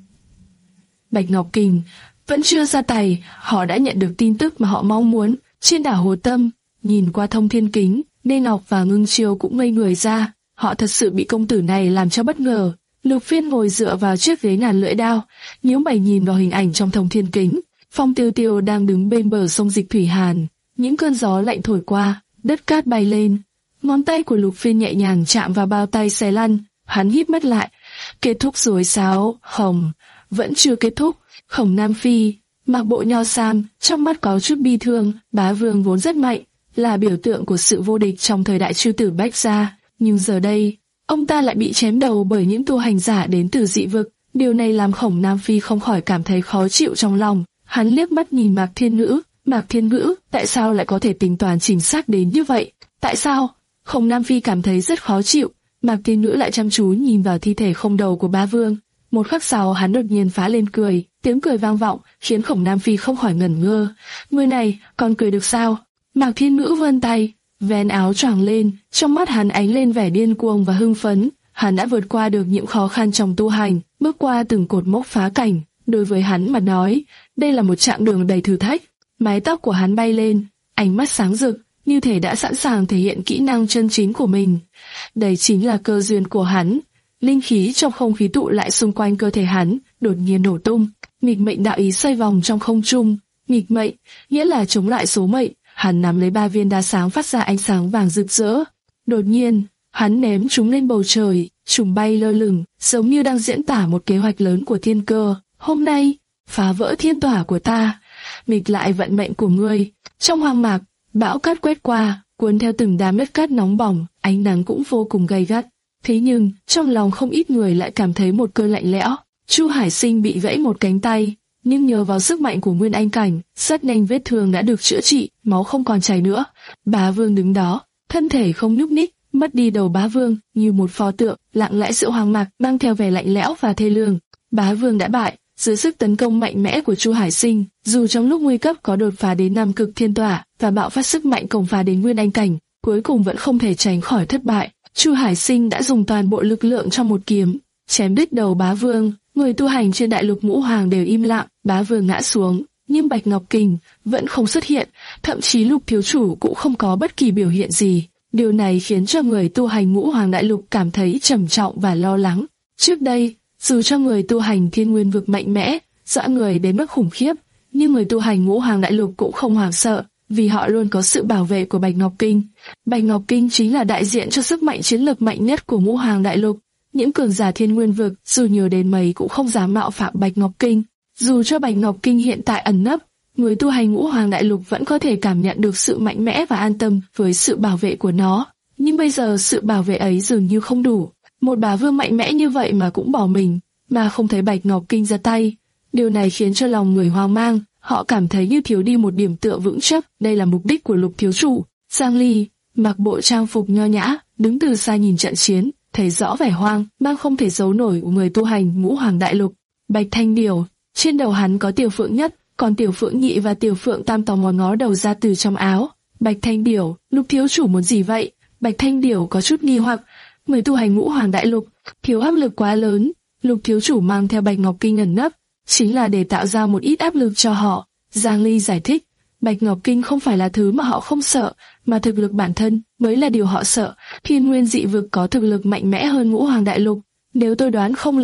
Bạch Ngọc Kình vẫn chưa ra tay. Họ đã nhận được tin tức mà họ mong muốn. Trên đảo Hồ Tâm, nhìn qua thông thiên kính, Lê Ngọc và Ngưng Chiêu cũng ngây người ra. Họ thật sự bị công tử này làm cho bất ngờ. Lục Phiên ngồi dựa vào chiếc ghế ngàn lưỡi đao, nhíu mày nhìn vào hình ảnh trong thông thiên kính. Phong Tiêu Tiêu đang đứng bên bờ sông Dịch Thủy Hàn, những cơn gió lạnh thổi qua, đất cát bay lên. Ngón tay của Lục Phiên nhẹ nhàng chạm vào bao tay xé lăn, hắn híp mắt lại. Kết thúc rồi sao? Không, vẫn chưa kết thúc. Khổng Nam Phi mặc bộ nho sam, trong mắt có chút bi thương. Bá Vương vốn rất mạnh, là biểu tượng của sự vô địch trong thời đại Chư Tử Bách gia, nhưng giờ đây ông ta lại bị chém đầu bởi những tu hành giả đến từ dị vực. Điều này làm Khổng Nam Phi không khỏi cảm thấy khó chịu trong lòng. Hắn liếc mắt nhìn Mạc Thiên Ngữ. Mạc Thiên Ngữ, tại sao lại có thể tính toán chính xác đến như vậy? Tại sao? Khổng Nam Phi cảm thấy rất khó chịu. Mạc Thiên Ngữ lại chăm chú nhìn vào thi thể không đầu của Bá Vương. Một khắc sau hắn đột nhiên phá lên cười. Tiếng cười vang vọng khiến Khổng Nam Phi không khỏi ngẩn ngơ. Người này còn cười được sao? Mạc Thiên Ngữ vươn tay, vén áo choàng lên, trong mắt hắn ánh lên vẻ điên cuồng và hưng phấn. Hắn đã vượt qua được những khó khăn trong tu hành, bước qua từng cột mốc phá cảnh. Đối với hắn mà nói, đây là một chặng đường đầy thử thách. Mái tóc của hắn bay lên, ánh mắt sáng rực, như thể đã sẵn sàng thể hiện kỹ năng chân chính của mình. Đây chính là cơ duyên của hắn. Linh khí trong không khí tụ lại xung quanh cơ thể hắn, đột nhiên nổ tung. Nghịch mệnh đạo ý xoay vòng trong không trung. Nghịch mệnh nghĩa là chống lại số mệnh. Hắn nắm lấy ba viên đá sáng phát ra ánh sáng vàng rực rỡ. Đột nhiên, hắn ném chúng lên bầu trời, chúng bay lơ lửng, giống như đang diễn tả một kế hoạch lớn của thiên cơ. Hôm nay, phá vỡ thiên tỏa của ta, nghịch lại vận mệnh của ngươi. Trong hoang mạc, bão cát quét qua, cuốn theo từng đám đất cát nóng bỏng, ánh nắng cũng vô cùng gay gắt. Thế nhưng, trong lòng không ít người lại cảm thấy một cơn lạnh lẽo. Chu Hải Sinh bị gãy một cánh tay, nhưng nhờ vào sức mạnh của Nguyên Anh cảnh, rất nhanh vết thương đã được chữa trị, máu không còn chảy nữa. Bá Vương đứng đó, thân thể không nhúc nhích, mất đi đầu Bá Vương như một pho tượng, lặng lẽ giữa hoang mạc, mang theo vẻ lạnh lẽo và thê lương. Bá Vương đã bại dưới sức tấn công mạnh mẽ của Chu Hải Sinh, dù trong lúc nguy cấp có đột phá đến Nam Cực Thiên Tỏa và bạo phát sức mạnh công phá đến Nguyên Anh cảnh, cuối cùng vẫn không thể tránh khỏi thất bại. Chu Hải Sinh đã dùng toàn bộ lực lượng trong một kiếm chém đứt đầu Bá Vương. Người tu hành trên đại lục ngũ hoàng đều im lặng. Bá Vương ngã xuống, nhưng Bạch Ngọc Kình vẫn không xuất hiện, thậm chí Lục thiếu chủ cũng không có bất kỳ biểu hiện gì. Điều này khiến cho người tu hành ngũ hoàng đại lục cảm thấy trầm trọng và lo lắng. Trước đây, dù cho người tu hành Thiên Nguyên vực mạnh mẽ, dọa người đến mức khủng khiếp, nhưng người tu hành ngũ hoàng đại lục cũng không hoảng sợ, vì họ luôn có sự bảo vệ của Bạch Ngọc Kinh. Bạch Ngọc Kinh chính là đại diện cho sức mạnh chiến lược mạnh nhất của ngũ hoàng đại lục. Những cường giả Thiên Nguyên vực dù nhiều đến mấy cũng không dám mạo phạm Bạch Ngọc Kinh. Dù cho Bạch Ngọc Kinh hiện tại ẩn nấp, người tu hành ngũ hoàng đại lục vẫn có thể cảm nhận được sự mạnh mẽ và an tâm với sự bảo vệ của nó. Nhưng bây giờ sự bảo vệ ấy dường như không đủ. Một bá vương mạnh mẽ như vậy mà cũng bỏ mình, mà không thấy Bạch Ngọc Kinh ra tay. Điều này khiến cho lòng người hoang mang, họ cảm thấy như thiếu đi một điểm tựa vững chắc. Đây là mục đích của Lục thiếu chủ. Giang Ly mặc bộ trang phục nho nhã, đứng từ xa nhìn trận chiến, thấy rõ vẻ hoang mang không thể giấu nổi của người tu hành ngũ hoàng đại lục. Bạch Thanh Điểu, trên đầu hắn có Tiểu Phượng Nhất, còn Tiểu Phượng Nhị và Tiểu Phượng Tam tò mò ngó đầu ra từ trong áo. Bạch Thanh Điểu, Lục thiếu chủ muốn gì vậy? Bạch Thanh Điểu có chút nghi hoặc. Người tu hành ngũ hoàng đại lục thiếu áp lực quá lớn, Lục thiếu chủ mang theo Bạch Ngọc Kinh ẩn nấp chính là để tạo ra một ít áp lực cho họ. Giang Ly giải thích, Bạch Ngọc Kinh không phải là thứ mà họ không sợ, mà thực lực bản thân mới là điều họ sợ. Thiên Nguyên dị vực có thực lực mạnh mẽ hơn ngũ hoàng đại lục. Nếu tôi đoán không lầm,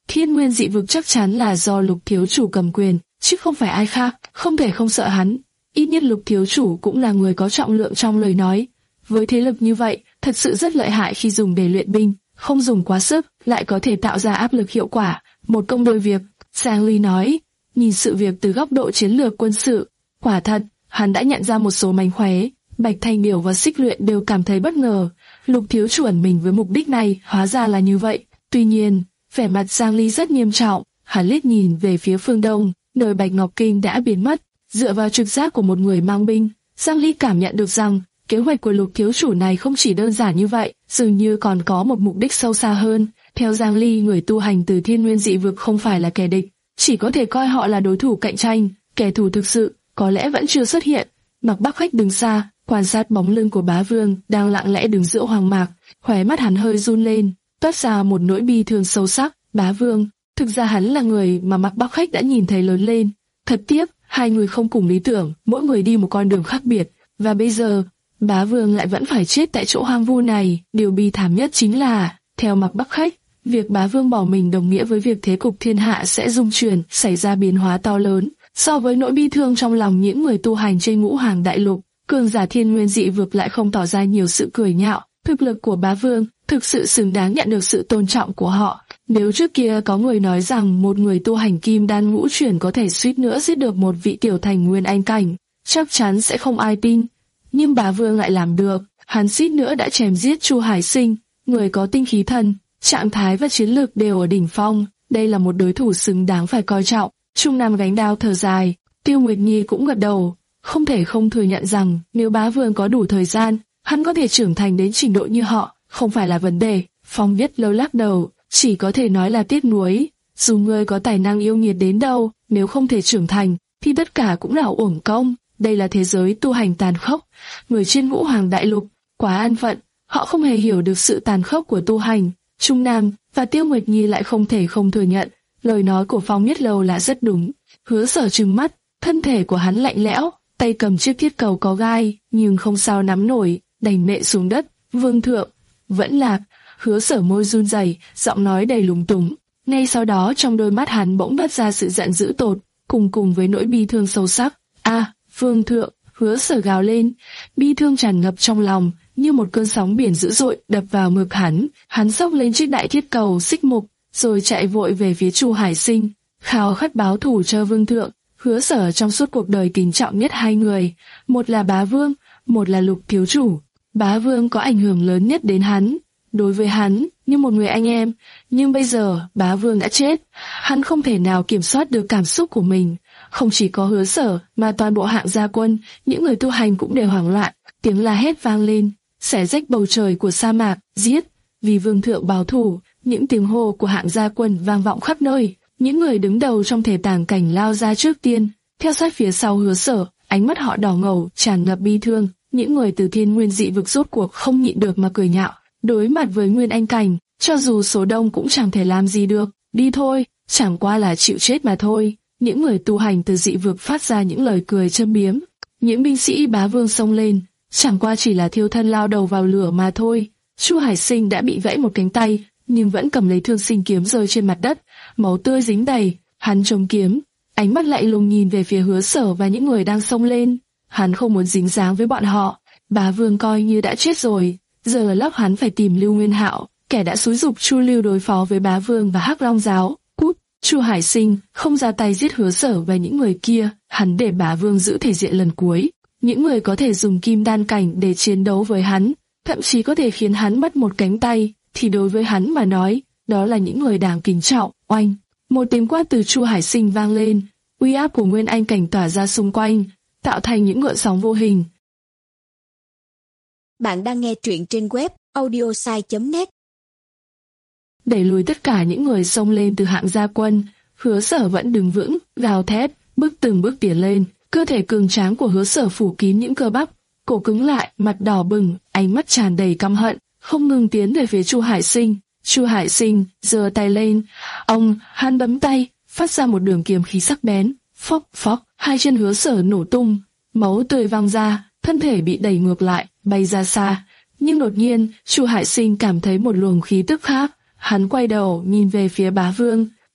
Thiên Nguyên dị vực chắc chắn là do Lục thiếu chủ cầm quyền, chứ không phải ai khác, không thể không sợ hắn. Ít nhất Lục thiếu chủ cũng là người có trọng lượng trong lời nói. Với thế lực như vậy, thật sự rất lợi hại khi dùng để luyện binh, không dùng quá sức, lại có thể tạo ra áp lực hiệu quả, một công đôi việc. Giang Ly nói, nhìn sự việc từ góc độ chiến lược quân sự, quả thật, hắn đã nhận ra một số mánh khóe. Bạch Thanh Điểu và Xích Luyện đều cảm thấy bất ngờ, Lục thiếu chủ ẩn mình với mục đích này, hóa ra là như vậy. Tuy nhiên, vẻ mặt Giang Ly rất nghiêm trọng, hắn liếc nhìn về phía phương đông, nơi Bạch Ngọc Kinh đã biến mất. Dựa vào trực giác của một người mang binh, Giang Ly cảm nhận được rằng kế hoạch của Lục thiếu chủ này không chỉ đơn giản như vậy, dường như còn có một mục đích sâu xa hơn. Theo Giang Ly, người tu hành từ Thiên Nguyên dị vực không phải là kẻ địch, chỉ có thể coi họ là đối thủ cạnh tranh, kẻ thù thực sự có lẽ vẫn chưa xuất hiện. Mạc Bắc Khách đứng xa, quan sát bóng lưng của Bá Vương đang lặng lẽ đứng giữa hoang mạc, khóe mắt hắn hơi run lên, toát ra một nỗi bi thương sâu sắc. Bá Vương, thực ra hắn là người mà Mạc Bắc Khách đã nhìn thấy lớn lên. Thật tiếc, hai người không cùng lý tưởng, mỗi người đi một con đường khác biệt, và bây giờ Bá Vương lại vẫn phải chết tại chỗ hoang vu này. Điều bi thảm nhất chính là, theo Mạc Bắc Khách, việc Bá Vương bỏ mình đồng nghĩa với việc thế cục thiên hạ sẽ rung chuyển, xảy ra biến hóa to lớn. So với nỗi bi thương trong lòng những người tu hành trên ngũ hàng đại lục, cường giả Thiên Nguyên dị vực lại không tỏ ra nhiều sự cười nhạo. Thực lực của Bá Vương thực sự xứng đáng nhận được sự tôn trọng của họ. Nếu trước kia có người nói rằng một người tu hành kim đan ngũ chuyển có thể suýt nữa giết được một vị tiểu thành nguyên anh cảnh, chắc chắn sẽ không ai tin. Nhưng Bá Vương lại làm được, hắn suýt nữa đã chém giết Chu Hải Sinh, người có tinh khí thần, trạng thái và chiến lược đều ở đỉnh phong. Đây là một đối thủ xứng đáng phải coi trọng. Trung Nam gánh đao thở dài, Tiêu Nguyệt Nhi cũng gật đầu, không thể không thừa nhận rằng nếu Bá Vương có đủ thời gian, hắn có thể trưởng thành đến trình độ như họ, không phải là vấn đề. Phong Viết Lâu lắc đầu, chỉ có thể nói là tiếc nuối. Dù ngươi có tài năng yêu nghiệt đến đâu, nếu không thể trưởng thành, thì tất cả cũng là uổng công. Đây là thế giới tu hành tàn khốc. Người trên ngũ hoàng đại lục quá an phận, họ không hề hiểu được sự tàn khốc của tu hành. Trung Nam và Tiêu Nguyệt Nhi lại không thể không thừa nhận, lời nói của Phong Nhất Lâu là rất đúng. Hứa Sở trừng mắt, thân thể của hắn lạnh lẽo, tay cầm chiếc thiết cầu có gai, nhưng không sao nắm nổi, đành nệ xuống đất. Vương thượng, vẫn lạc. Hứa Sở môi run rẩy, giọng nói đầy lúng túng. Ngay sau đó trong đôi mắt hắn bỗng bật ra sự giận dữ tột, cùng cùng với nỗi bi thương sâu sắc. A, Vương thượng! Hứa Sở gào lên, bi thương tràn ngập trong lòng, như một cơn sóng biển dữ dội đập vào ngực hắn. Hắn xốc lên chiếc đại thiết cầu xích mục, rồi chạy vội về phía Chu Hải Sinh, khao khát báo thù cho Vương thượng. Hứa Sở trong suốt cuộc đời kính trọng nhất hai người, một là Bá Vương, một là Lục thiếu chủ. Bá Vương có ảnh hưởng lớn nhất đến hắn, đối với hắn như một người anh em, nhưng bây giờ Bá Vương đã chết, hắn không thể nào kiểm soát được cảm xúc của mình. Không chỉ có Hứa Sở mà toàn bộ hạng gia quân, những người tu hành cũng đều hoảng loạn, tiếng la hét vang lên, xẻ rách bầu trời của sa mạc, giết, vì Vương thượng báo thù. Những tiếng hô của hạng gia quân vang vọng khắp nơi, những người đứng đầu trong thể tàng cảnh lao ra trước tiên, theo sát phía sau Hứa Sở, ánh mắt họ đỏ ngầu, tràn ngập bi thương. Những người từ Thiên Nguyên dị vực rốt cuộc không nhịn được mà cười nhạo, đối mặt với Nguyên Anh cảnh, cho dù số đông cũng chẳng thể làm gì được. Đi thôi, chẳng qua là chịu chết mà thôi. Những người tu hành từ dị vực phát ra những lời cười châm biếm. Những binh sĩ Bá Vương xông lên, chẳng qua chỉ là thiêu thân lao đầu vào lửa mà thôi. Chu Hải Sinh đã bị gãy một cánh tay, nhưng vẫn cầm lấy thương sinh kiếm rơi trên mặt đất, máu tươi dính đầy. Hắn chống kiếm, ánh mắt lạnh lùng nhìn về phía Hứa Sở và những người đang xông lên. Hắn không muốn dính dáng với bọn họ. Bá Vương coi như đã chết rồi, giờ là lúc hắn phải tìm Lưu Nguyên Hạo, kẻ đã xúi giục Chu Lưu đối phó với Bá Vương và Hắc Long giáo. Cút! Chu Hải Sinh không ra tay giết Hứa Sở và những người kia, hắn để Bá Vương giữ thể diện lần cuối. Những người có thể dùng kim đan cảnh để chiến đấu với hắn, thậm chí có thể khiến hắn mất một cánh tay, thì đối với hắn mà nói, đó là những người đáng kính trọng. Oanh! Một tiếng quát từ Chu Hải Sinh vang lên, uy áp của Nguyên Anh cảnh tỏa ra xung quanh, tạo thành những gợn sóng vô hình. Bạn đang nghe truyện trên web audiosai chấm net. Đẩy lùi tất cả những người xông lên từ hạng gia quân, Hứa Sở vẫn đứng vững, gào thét, bước từng bước tiến lên. Cơ thể cường tráng của Hứa Sở phủ kín những cơ bắp, cổ cứng lại, mặt đỏ bừng, ánh mắt tràn đầy căm hận, không ngừng tiến về phía Chu Hải Sinh. Chu Hải Sinh giơ tay lên, ông hắn bấm tay, phát ra một đường kiếm khí sắc bén. Phốc phốc, hai chân Hứa Sở nổ tung, máu tươi văng ra, thân thể bị đẩy ngược lại, bay ra xa. Nhưng đột nhiên, Chu Hải Sinh cảm thấy một luồng khí tức khác. Hắn quay đầu nhìn về phía Bá Vương,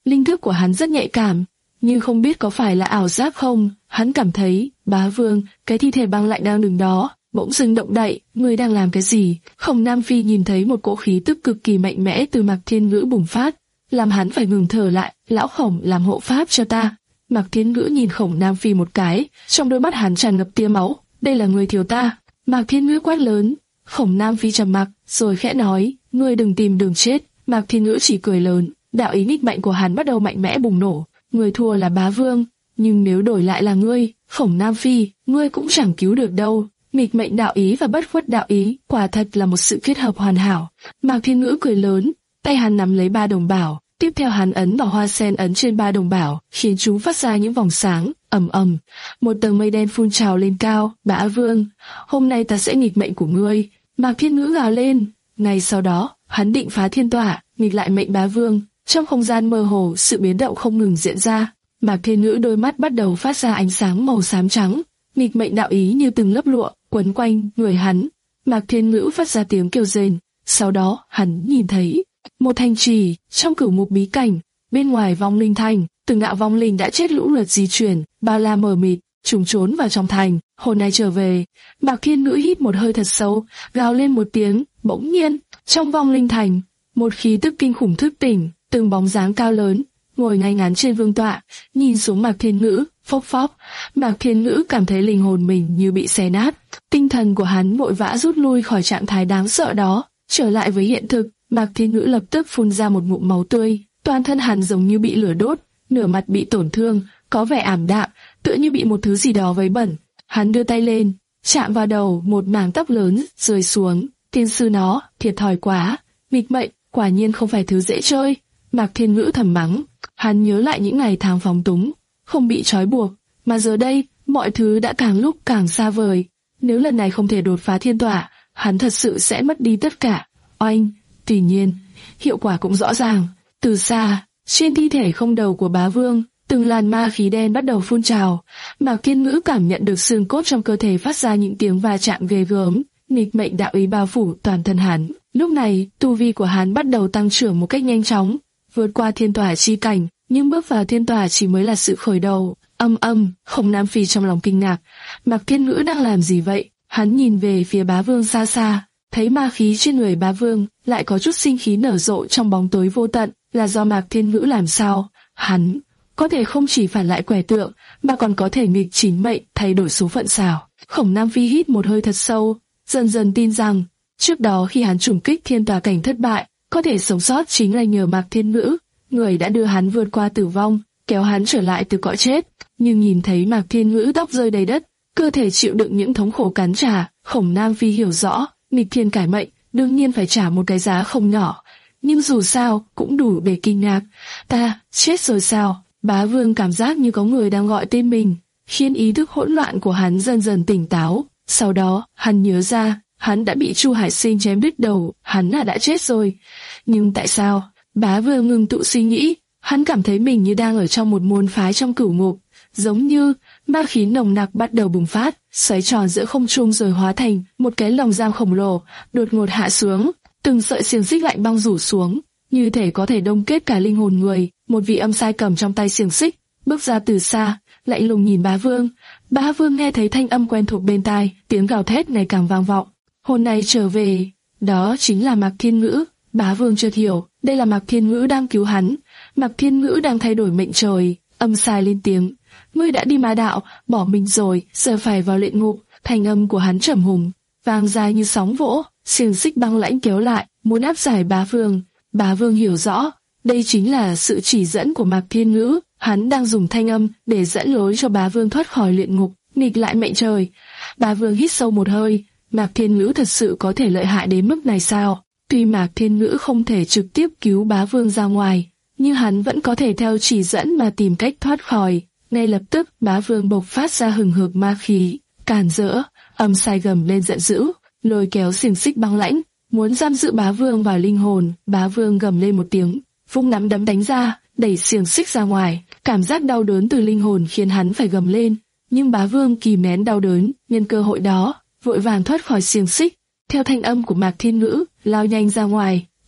Linh thức của hắn rất nhạy cảm, nhưng không biết có phải là ảo giác không, hắn cảm thấy, bá vương, cái thi thể băng lạnh đang đứng đó, bỗng dưng động đậy, ngươi đang làm cái gì? Khổng Nam Phi nhìn thấy một cỗ khí tức cực kỳ mạnh mẽ từ Mạc Thiên Ngữ bùng phát, làm hắn phải ngừng thở lại. Lão Khổng, làm hộ pháp cho ta. Mạc Thiên Ngữ nhìn Khổng Nam Phi một cái, trong đôi mắt hắn tràn ngập tia máu. Đây là người thiếu ta. Mạc Thiên Ngữ quát lớn. Khổng Nam Phi trầm mặc, rồi khẽ nói, ngươi đừng tìm đường chết. Mạc Thiên Ngữ chỉ cười lớn, đạo ý nghịch mạnh của hắn bắt đầu mạnh mẽ bùng nổ. Người thua là bá vương, nhưng nếu đổi lại là ngươi, Khổng Nam Phi, ngươi cũng chẳng cứu được đâu. Nghịch mệnh đạo ý và bất khuất đạo ý, quả thật là một sự kết hợp hoàn hảo. Mạc Thiên Ngữ cười lớn, tay hắn nắm lấy ba đồng bảo, tiếp theo hắn ấn vào hoa sen ấn trên ba đồng bảo, khiến chúng phát ra những vòng sáng, ầm ầm. Một tầng mây đen phun trào lên cao. Bá vương, hôm nay ta sẽ nghịch mệnh của ngươi. Mạc Thiên Ngữ gào lên. Ngay sau đó, hắn định phá thiên tỏa, nghịch lại mệnh bá vương. Trong không gian mơ hồ, sự biến động không ngừng diễn ra. Mạc Thiên Ngữ đôi mắt bắt đầu phát ra ánh sáng màu xám trắng. Nghịch mệnh đạo ý như từng lớp lụa quấn quanh người hắn. Mạc Thiên Ngữ phát ra tiếng kêu rên. Sau đó, hắn nhìn thấy một thành trì trong cửu mục bí cảnh, bên ngoài vong linh thành, từng đạo vong linh đã chết lũ lượt di chuyển, bao la mờ mịt, chúng trốn vào trong thành. Hồn này trở về. Mạc Thiên Ngữ hít một hơi thật sâu, gào lên một tiếng. Bỗng nhiên, trong vong linh thành, một khí tức kinh khủng thức tỉnh, từng bóng dáng cao lớn ngồi ngay ngắn trên vương tọa, nhìn xuống Mạc Thiên Ngữ, phốc phốc. Mạc Thiên Ngữ cảm thấy linh hồn mình như bị xé nát, tinh thần của hắn vội vã rút lui khỏi trạng thái đáng sợ đó, trở lại với hiện thực. Mạc Thiên Ngữ lập tức phun ra một ngụm máu tươi, toàn thân hắn giống như bị lửa đốt, nửa mặt bị tổn thương, có vẻ ảm đạm, tựa như bị một thứ gì đó vấy bẩn. Hắn đưa tay lên, chạm vào đầu, một mảng tóc lớn rơi xuống. Tiên sư nó, thiệt thòi quá, nghịch mệnh, quả nhiên không phải thứ dễ chơi. Mạc Thiên Ngữ thầm mắng. Hắn nhớ lại những ngày tháng phóng túng, không bị trói buộc, mà giờ đây, mọi thứ đã càng lúc càng xa vời. Nếu lần này không thể đột phá thiên tỏa, hắn thật sự sẽ mất đi tất cả. Oanh! Tuy nhiên, hiệu quả cũng rõ ràng. Từ xa, trên thi thể không đầu của bá vương, từng làn ma khí đen bắt đầu phun trào. Mạc Thiên Ngữ cảm nhận được xương cốt trong cơ thể phát ra những tiếng va chạm ghê gớm. Nghịch mệnh đạo ý bao phủ toàn thân hắn. Lúc này, tu vi của hắn bắt đầu tăng trưởng một cách nhanh chóng, vượt qua thiên tỏa chi cảnh, nhưng bước vào thiên tỏa chỉ mới là sự khởi đầu. Âm âm, Khổng Nam Phi trong lòng kinh ngạc. Mạc Thiên Ngữ đang làm gì vậy? Hắn nhìn về phía bá vương xa xa, thấy ma khí trên người bá vương lại có chút sinh khí nở rộ trong bóng tối vô tận, là do Mạc Thiên Ngữ làm sao? Hắn có thể không chỉ phản lại quẻ tượng, mà còn có thể nghịch chính mệnh, thay đổi số phận sao? Khổng Nam Phi hít một hơi thật sâu, dần dần tin rằng trước đó khi hắn trùng kích thiên tòa cảnh thất bại, có thể sống sót chính là nhờ Mạc Thiên Ngữ, người đã đưa hắn vượt qua tử vong, kéo hắn trở lại từ cõi chết. Nhưng nhìn thấy Mạc Thiên Ngữ tóc rơi đầy đất, cơ thể chịu đựng những thống khổ cắn trả, Khổng Nam Phi hiểu rõ, nghịch thiên cải mệnh, đương nhiên phải trả một cái giá không nhỏ, nhưng dù sao cũng đủ để kinh ngạc. Ta chết rồi sao? Bá vương cảm giác như có người đang gọi tên mình, khiến ý thức hỗn loạn của hắn dần dần tỉnh táo. Sau đó, hắn nhớ ra, hắn đã bị Chu Hải Sinh chém đứt đầu, hắn là đã chết rồi. Nhưng tại sao? Bá vương ngừng tụ suy nghĩ, hắn cảm thấy mình như đang ở trong một môn phái trong cửu ngục, giống như ma khí nồng nặc bắt đầu bùng phát, xoáy tròn giữa không trung rồi hóa thành một cái lồng giam khổng lồ, đột ngột hạ xuống, từng sợi xiềng xích lạnh băng rủ xuống, như thể có thể đông kết cả linh hồn người. Một vị âm sai cầm trong tay xiềng xích, bước ra từ xa, lạnh lùng nhìn bá vương. Bá vương nghe thấy thanh âm quen thuộc bên tai, tiếng gào thét ngày càng vang vọng. Hồn này trở về, đó chính là Mạc Thiên Ngữ. Bá vương chợt hiểu, đây là Mạc Thiên Ngữ đang cứu hắn, Mạc Thiên Ngữ đang thay đổi mệnh trời. Âm sai lên tiếng, ngươi đã đi ma đạo, bỏ mình rồi, giờ phải vào luyện ngục. Thanh âm của hắn trầm hùng, vang dài như sóng vỗ, xiềng xích băng lãnh kéo lại, muốn áp giải bá vương. Bá vương hiểu rõ, đây chính là sự chỉ dẫn của Mạc Thiên Ngữ, hắn đang dùng thanh âm để dẫn lối cho bá vương thoát khỏi luyện ngục, nghịch lại mệnh trời. Bá vương hít sâu một hơi, Mạc Thiên Ngữ thật sự có thể lợi hại đến mức này sao? Tuy Mạc Thiên Ngữ không thể trực tiếp cứu bá vương ra ngoài, nhưng hắn vẫn có thể theo chỉ dẫn mà tìm cách thoát khỏi. Ngay lập tức, bá vương bộc phát ra hừng hực ma khí, càn rỡ. Âm sai gầm lên giận dữ, lôi kéo xiềng xích băng lãnh, muốn giam giữ bá vương vào linh hồn. Bá vương gầm lên một tiếng, vung nắm đấm đánh ra, đẩy xiềng xích ra ngoài. Cảm giác đau đớn từ linh hồn khiến hắn phải gầm lên, nhưng bá vương kìm nén đau đớn, nhân cơ hội đó, vội vàng thoát khỏi xiềng xích, theo thanh âm của Mạc Thiên Ngữ, lao nhanh ra ngoài.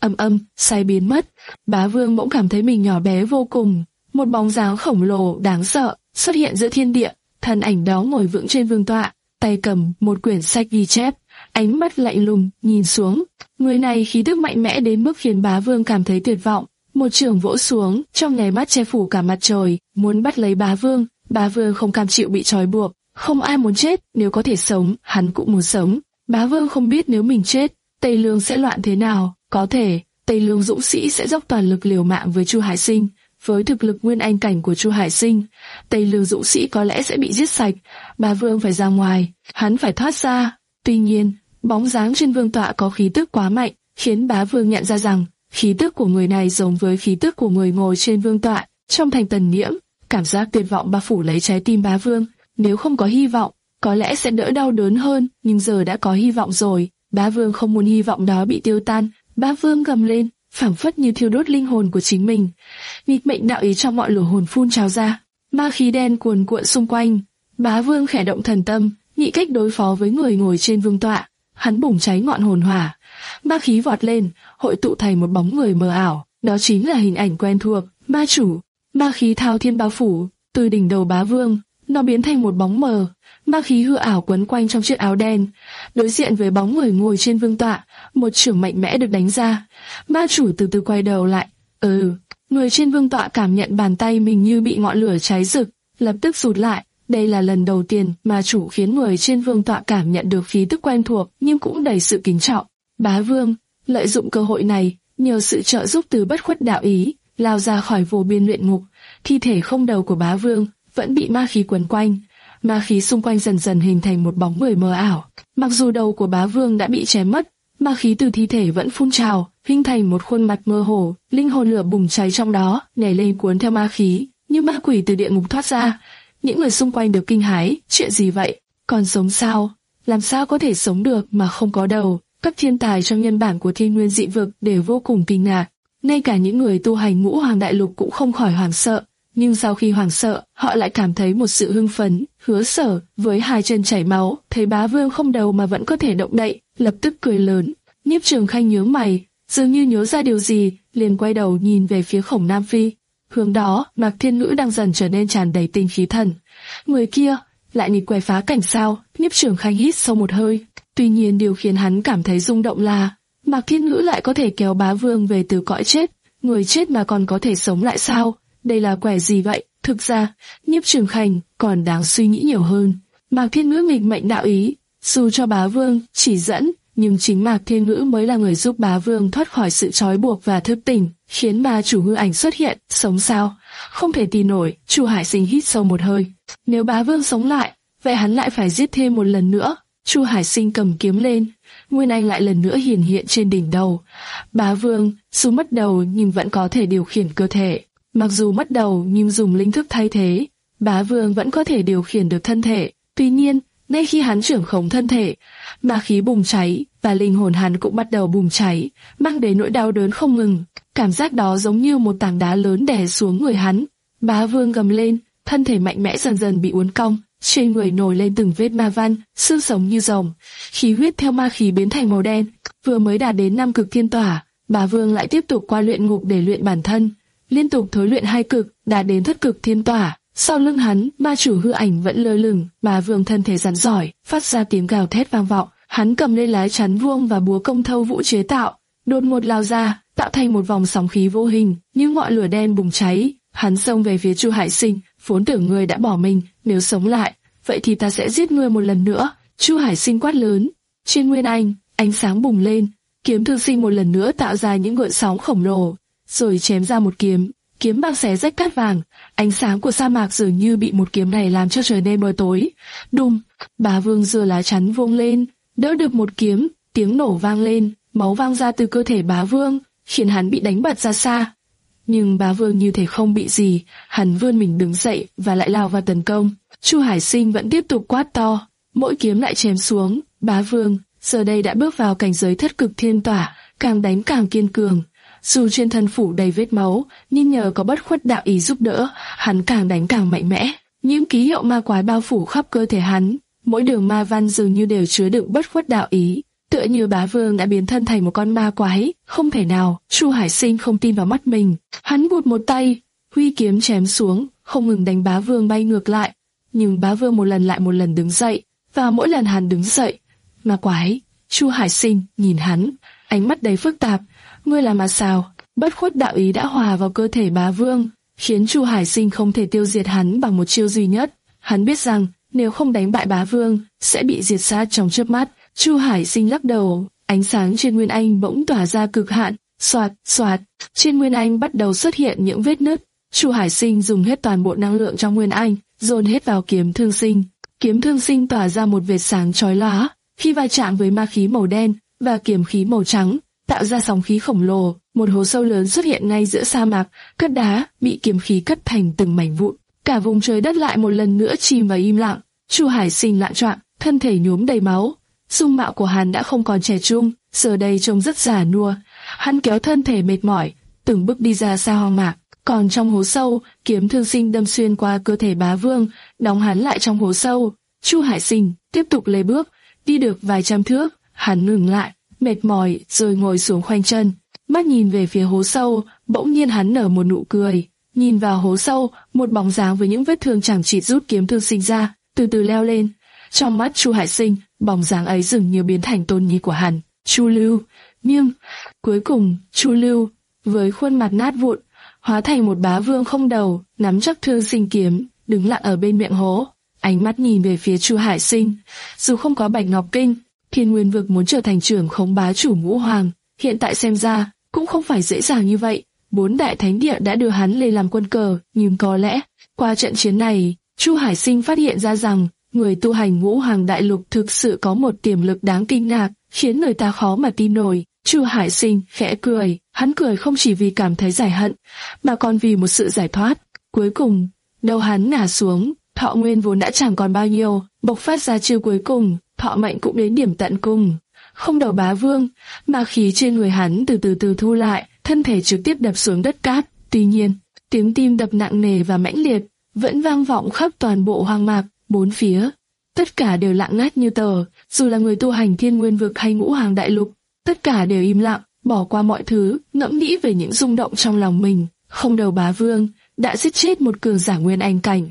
Âm âm, sai biến mất. Bá Vương bỗng cảm thấy mình nhỏ bé vô cùng. Một bóng dáng khổng lồ đáng sợ xuất hiện giữa thiên địa. Thân ảnh đó ngồi vững trên vương tọa, tay cầm một quyển sách ghi chép, ánh mắt lạnh lùng nhìn xuống. Người này khí tức mạnh mẽ đến mức khiến Bá Vương cảm thấy tuyệt vọng. Một chưởng vỗ xuống, trong nháy mắt che phủ cả mặt trời, muốn bắt lấy Bá Vương. Bá Vương không cam chịu bị trói buộc. Không ai muốn chết, nếu có thể sống, hắn cũng muốn sống. Bá Vương không biết nếu mình chết, Tây Lương sẽ loạn thế nào. Có thể, Tây Lương dũng sĩ sẽ dốc toàn lực liều mạng với Chu Hải Sinh. Với thực lực nguyên anh cảnh của Chu Hải Sinh, Tây Lương dũng sĩ có lẽ sẽ bị giết sạch. Bá Vương phải ra ngoài, hắn phải thoát ra. Tuy nhiên, bóng dáng trên vương tọa có khí tức quá mạnh, khiến Bá Vương nhận ra rằng khí tức của người này giống với khí tức của người ngồi trên vương tọa. Trong thành tần nhiễm, cảm giác tuyệt vọng bao phủ lấy trái tim Bá Vương. Nếu không có hy vọng, có lẽ sẽ đỡ đau đớn hơn, nhưng giờ đã có hy vọng rồi. Bá Vương không muốn hy vọng đó bị tiêu tan. Bá Vương gầm lên, phảng phất như thiêu đốt linh hồn của chính mình. Nghịch mệnh đạo ý trong mọi lửa hồn phun trào ra, ma khí đen cuồn cuộn xung quanh. Bá Vương khẽ động thần tâm, nghĩ cách đối phó với người ngồi trên vương tọa. Hắn bùng cháy ngọn hồn hỏa, ma khí vọt lên, hội tụ thành một bóng người mờ ảo. Đó chính là hình ảnh quen thuộc, ma chủ. Ma khí thao thiên bao phủ, từ đỉnh đầu Bá Vương, nó biến thành một bóng mờ. Ma khí hư ảo quấn quanh trong chiếc áo đen, đối diện với bóng người ngồi trên vương tọa. Một chưởng mạnh mẽ được đánh ra. Ma chủ từ từ quay đầu lại. Ừ, người trên vương tọa cảm nhận bàn tay mình như bị ngọn lửa cháy rực, lập tức rụt lại. Đây là lần đầu tiên ma chủ khiến người trên vương tọa cảm nhận được khí tức quen thuộc, nhưng cũng đầy sự kính trọng. Bá Vương lợi dụng cơ hội này, nhờ sự trợ giúp từ bất khuất đạo ý, lao ra khỏi vô biên luyện ngục. Thi thể không đầu của Bá Vương vẫn bị ma khí quấn quanh. Ma khí xung quanh dần dần hình thành một bóng người mờ ảo. Mặc dù đầu của Bá Vương đã bị chém mất, ma khí từ thi thể vẫn phun trào, hình thành một khuôn mặt mơ hồ. Linh hồn lửa bùng cháy trong đó, nhảy lên cuốn theo ma khí, như ma quỷ từ địa ngục thoát ra. Những người xung quanh đều kinh hãi, chuyện gì vậy? Còn sống sao? Làm sao có thể sống được mà không có đầu? Các thiên tài trong nhân bản của thiên nguyên dị vực đều vô cùng kinh ngạc. Ngay cả những người tu hành ngũ hoàng đại lục cũng không khỏi hoảng sợ. Nhưng sau khi hoảng sợ, họ lại cảm thấy một sự hưng phấn. Hứa Sở, với hai chân chảy máu, thấy Bá Vương không đầu mà vẫn có thể động đậy, lập tức cười lớn. Nhiếp Trường Khanh nhướng mày, dường như nhớ ra điều gì, liền quay đầu nhìn về phía Khổng Nam Phi. Hướng đó, Mạc Thiên Ngữ đang dần trở nên tràn đầy tinh khí thần. Người kia lại nghịch quay phá cảnh sao? Nhiếp Trường Khanh hít sâu một hơi. Tuy nhiên điều khiến hắn cảm thấy rung động là Mạc Thiên Ngữ lại có thể kéo Bá Vương về từ cõi chết. Người chết mà còn có thể sống lại sao? Đây là quẻ gì vậy? Thực ra, Nhiếp Trường Khanh còn đáng suy nghĩ nhiều hơn. Mạc Thiên Ngữ nghịch mệnh đạo ý, dù cho Bá Vương chỉ dẫn, nhưng chính Mạc Thiên Ngữ mới là người giúp Bá Vương thoát khỏi sự trói buộc và thức tỉnh, khiến ma chủ hư ảnh xuất hiện. Sống sao? Không thể tin nổi. Chu Hải Sinh hít sâu một hơi. Nếu Bá Vương sống lại, vậy hắn lại phải giết thêm một lần nữa. Chu Hải Sinh cầm kiếm lên, nguyên anh lại lần nữa hiển hiện trên đỉnh đầu. Bá Vương dù mất đầu nhưng vẫn có thể điều khiển cơ thể. Mặc dù mất đầu nhưng dùng linh thức thay thế, Bá Vương vẫn có thể điều khiển được thân thể. Tuy nhiên, ngay khi hắn trưởng khống thân thể, ma khí bùng cháy và linh hồn hắn cũng bắt đầu bùng cháy, mang đến nỗi đau đớn không ngừng. Cảm giác đó giống như một tảng đá lớn đè xuống người hắn. Bá Vương gầm lên, thân thể mạnh mẽ dần dần bị uốn cong, trên người nổi lên từng vết ma văn, xương sống như rồng, khí huyết theo ma khí biến thành màu đen. Vừa mới đạt đến năm cực thiên tỏa, Bá Vương lại tiếp tục qua luyện ngục để luyện bản thân, liên tục thối luyện hai cực, đạt đến thất cực thiên tỏa. Sau lưng hắn, ma chủ hư ảnh vẫn lơ lửng. Bá Vương thân thể rắn giỏi, phát ra tiếng gào thét vang vọng. Hắn cầm lên lá chắn vuông và búa công thâu vũ chế tạo, đột ngột lao ra, tạo thành một vòng sóng khí vô hình, như ngọn lửa đen bùng cháy. Hắn xông về phía Chu Hải Sinh, vốn tưởng ngươi đã bỏ mình, nếu sống lại, vậy thì ta sẽ giết ngươi một lần nữa. Chu Hải Sinh quát lớn. Trên nguyên anh, ánh sáng bùng lên, kiếm thương sinh một lần nữa tạo ra những gợn sóng khổng lồ, rồi chém ra một kiếm. Kiếm băng xé rách cát vàng, ánh sáng của sa mạc dường như bị một kiếm này làm cho trở nên mờ tối. Đùng, Bá Vương giơ lá chắn vung lên, đỡ được một kiếm, tiếng nổ vang lên, máu vang ra từ cơ thể Bá Vương, khiến hắn bị đánh bật ra xa. Nhưng Bá Vương như thể không bị gì, hắn vươn mình đứng dậy và lại lao vào tấn công. Chu Hải Sinh vẫn tiếp tục quát to, mỗi kiếm lại chém xuống. Bá Vương giờ đây đã bước vào cảnh giới thất cực thiên tỏa, càng đánh càng kiên cường. Dù trên thân phủ đầy vết máu, nhưng nhờ có bất khuất đạo ý giúp đỡ, hắn càng đánh càng mạnh mẽ. Những ký hiệu ma quái bao phủ khắp cơ thể hắn, mỗi đường ma văn dường như đều chứa đựng bất khuất đạo ý. tựa như bá vương đã biến thân thành một con ma quái. Không thể nào, Chu Hải Sinh không tin vào mắt mình. Hắn vụt một tay, huy kiếm chém xuống, không ngừng đánh bá vương bay ngược lại. Nhưng bá vương một lần lại một lần đứng dậy, và mỗi lần hắn đứng dậy, ma quái. Chu Hải Sinh nhìn hắn, ánh mắt đầy phức tạp. Ngươi là ma sao? Bất khuất đạo ý đã hòa vào cơ thể bá vương, khiến Chu Hải Sinh không thể tiêu diệt hắn bằng một chiêu duy nhất. Hắn biết rằng nếu không đánh bại bá vương, sẽ bị diệt sát trong chớp mắt. Chu Hải Sinh lắc đầu, ánh sáng trên Nguyên Anh bỗng tỏa ra cực hạn, xoạt, xoạt, trên Nguyên Anh bắt đầu xuất hiện những vết nứt. Chu Hải Sinh dùng hết toàn bộ năng lượng trong Nguyên Anh, dồn hết vào kiếm thương sinh. Kiếm thương sinh tỏa ra một vệt sáng chói lóa, khi va chạm với ma khí màu đen và kiếm khí màu trắng, tạo ra sóng khí khổng lồ. Một hố sâu lớn xuất hiện ngay giữa sa mạc, cát đá bị kiếm khí cắt thành từng mảnh vụn. Cả vùng trời đất lại một lần nữa chìm vào im lặng. Chu Hải Sinh loạn choạng, thân thể nhuốm đầy máu. Dung mạo của hắn đã không còn trẻ trung, giờ đây trông rất già nua. Hắn kéo thân thể mệt mỏi, từng bước đi ra xa hoang mạc. Còn trong hố sâu, kiếm thương sinh đâm xuyên qua cơ thể bá vương, đóng hắn lại trong hố sâu. Chu Hải Sinh tiếp tục lê bước, đi được vài trăm thước, hắn ngừng lại, mệt mỏi rồi ngồi xuống khoanh chân. Mắt nhìn về phía hố sâu, bỗng nhiên hắn nở một nụ cười. Nhìn vào hố sâu, một bóng dáng với những vết thương chẳng chịt rút kiếm thương sinh ra, từ từ leo lên. Trong mắt Chu Hải Sinh, bóng dáng ấy dường như biến thành tôn nhi của hắn, Chu Lưu. Nhưng cuối cùng, Chu Lưu với khuôn mặt nát vụn, hóa thành một bá vương không đầu, nắm chắc thương sinh kiếm, đứng lặng ở bên miệng hố, ánh mắt nhìn về phía Chu Hải Sinh. Dù không có Bạch Ngọc Kinh, Thiên Nguyên Vực muốn trở thành trưởng khống bá chủ ngũ hoàng, hiện tại xem ra cũng không phải dễ dàng như vậy. Bốn đại thánh địa đã đưa hắn lên làm quân cờ, nhưng có lẽ qua trận chiến này, Chu Hải Sinh phát hiện ra rằng người tu hành ngũ hoàng đại lục thực sự có một tiềm lực đáng kinh ngạc, khiến người ta khó mà tin nổi. Chu Hải Sinh khẽ cười, hắn cười không chỉ vì cảm thấy giải hận, mà còn vì một sự giải thoát. Cuối cùng, đầu hắn ngả xuống, thọ nguyên vốn đã chẳng còn bao nhiêu, bộc phát ra chiêu cuối cùng, thọ mệnh cũng đến điểm tận cùng. Không đầu bá vương, mà khí trên người hắn từ từ từ thu lại, thân thể trực tiếp đập xuống đất cát. Tuy nhiên, tiếng tim đập nặng nề và mãnh liệt vẫn vang vọng khắp toàn bộ hoang mạc. Bốn phía, tất cả đều lặng ngắt như tờ, dù là người tu hành Thiên Nguyên Vực hay ngũ hoàng đại lục, tất cả đều im lặng, bỏ qua mọi thứ, ngẫm nghĩ về những rung động trong lòng mình. Không đầu bá vương đã giết chết một cường giả Nguyên Anh cảnh.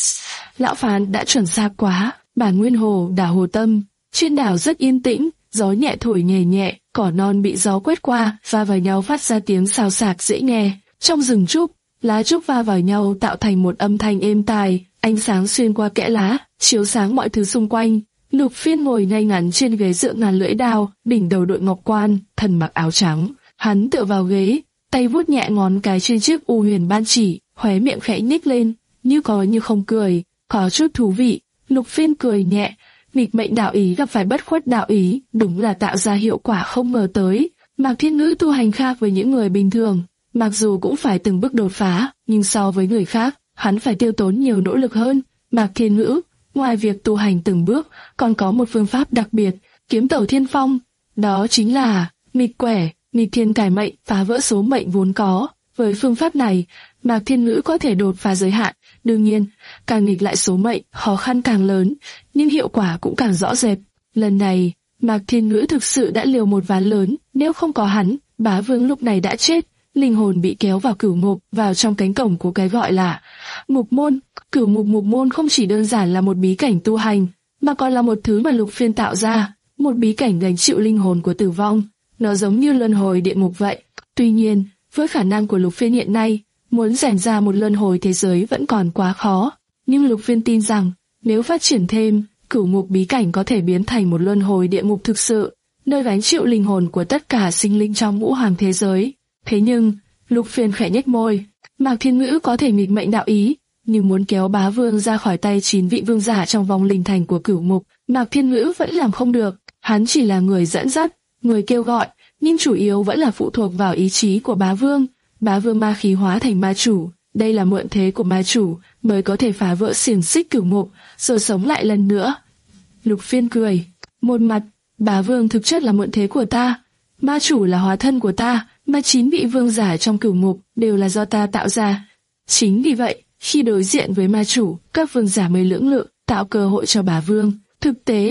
Lão phán đã chuẩn xác quá. Bản Nguyên Hồ, đảo Hồ Tâm, trên đảo rất yên tĩnh, gió nhẹ thổi nhẹ nhẹ, cỏ non bị gió quét qua, va vào nhau phát ra tiếng xào xạc dễ nghe. Trong rừng trúc, lá trúc va vào nhau tạo thành một âm thanh êm tai, ánh sáng xuyên qua kẽ lá, chiếu sáng mọi thứ xung quanh. Lục Phiên ngồi ngay ngắn trên ghế dựa ngàn lưỡi đao, đỉnh đầu đội ngọc quan, thân mặc áo trắng. Hắn tựa vào ghế, tay vuốt nhẹ ngón cái trên chiếc u huyền ban chỉ, khóe miệng khẽ nhếch lên, như có như không cười, có chút thú vị. Lục Phiên cười nhẹ, nghịch mệnh đạo ý gặp phải bất khuất đạo ý, đúng là tạo ra hiệu quả không ngờ tới. Mạc Thiên Ngữ tu hành khác với những người bình thường, mặc dù cũng phải từng bước đột phá, nhưng so với người khác, hắn phải tiêu tốn nhiều nỗ lực hơn. Mạc Thiên Ngữ, ngoài việc tu hành từng bước, còn có một phương pháp đặc biệt, kiếm tẩu thiên phong, đó chính là nghịch quẻ, nghịch thiên cải mệnh, phá vỡ số mệnh vốn có. Với phương pháp này, Mạc Thiên Ngữ có thể đột phá giới hạn. Đương nhiên, càng nghịch lại số mệnh, khó khăn càng lớn, nhưng hiệu quả cũng càng rõ rệt. Lần này, Mạc Thiên Ngữ thực sự đã liều một ván lớn, nếu không có hắn, bá vương lúc này đã chết. Linh hồn bị kéo vào cửu ngục, vào trong cánh cổng của cái gọi là ngục môn. Cửu ngục ngục môn không chỉ đơn giản là một bí cảnh tu hành, mà còn là một thứ mà Lục Phiên tạo ra, một bí cảnh gánh chịu linh hồn của tử vong. Nó giống như luân hồi địa ngục vậy. Tuy nhiên, với khả năng của Lục Phiên hiện nay, muốn rèn ra một luân hồi thế giới vẫn còn quá khó. Nhưng Lục Phiên tin rằng, nếu phát triển thêm, cửu ngục bí cảnh có thể biến thành một luân hồi địa ngục thực sự, nơi gánh chịu linh hồn của tất cả sinh linh trong ngũ hoàng thế giới. Thế nhưng, Lục Phiên khẽ nhếch môi, Mạc Thiên Ngữ có thể nghịch mệnh đạo ý, nhưng muốn kéo bá vương ra khỏi tay chín vị vương giả trong vòng linh thành của cửu ngục, Mạc Thiên Ngữ vẫn làm không được. Hắn chỉ là người dẫn dắt, người kêu gọi, nhưng chủ yếu vẫn là phụ thuộc vào ý chí của bá vương. Bá vương ma khí hóa thành ma chủ, đây là mượn thế của ma chủ mới có thể phá vỡ xiềng xích cửu ngục, rồi sống lại lần nữa. Lục Phiên cười, một mặt, bá vương thực chất là mượn thế của ta, ma chủ là hóa thân của ta, mà chín vị vương giả trong cửu ngục đều là do ta tạo ra. Chính vì vậy, khi đối diện với ma chủ, các vương giả mới lưỡng lự, tạo cơ hội cho bá vương. Thực tế,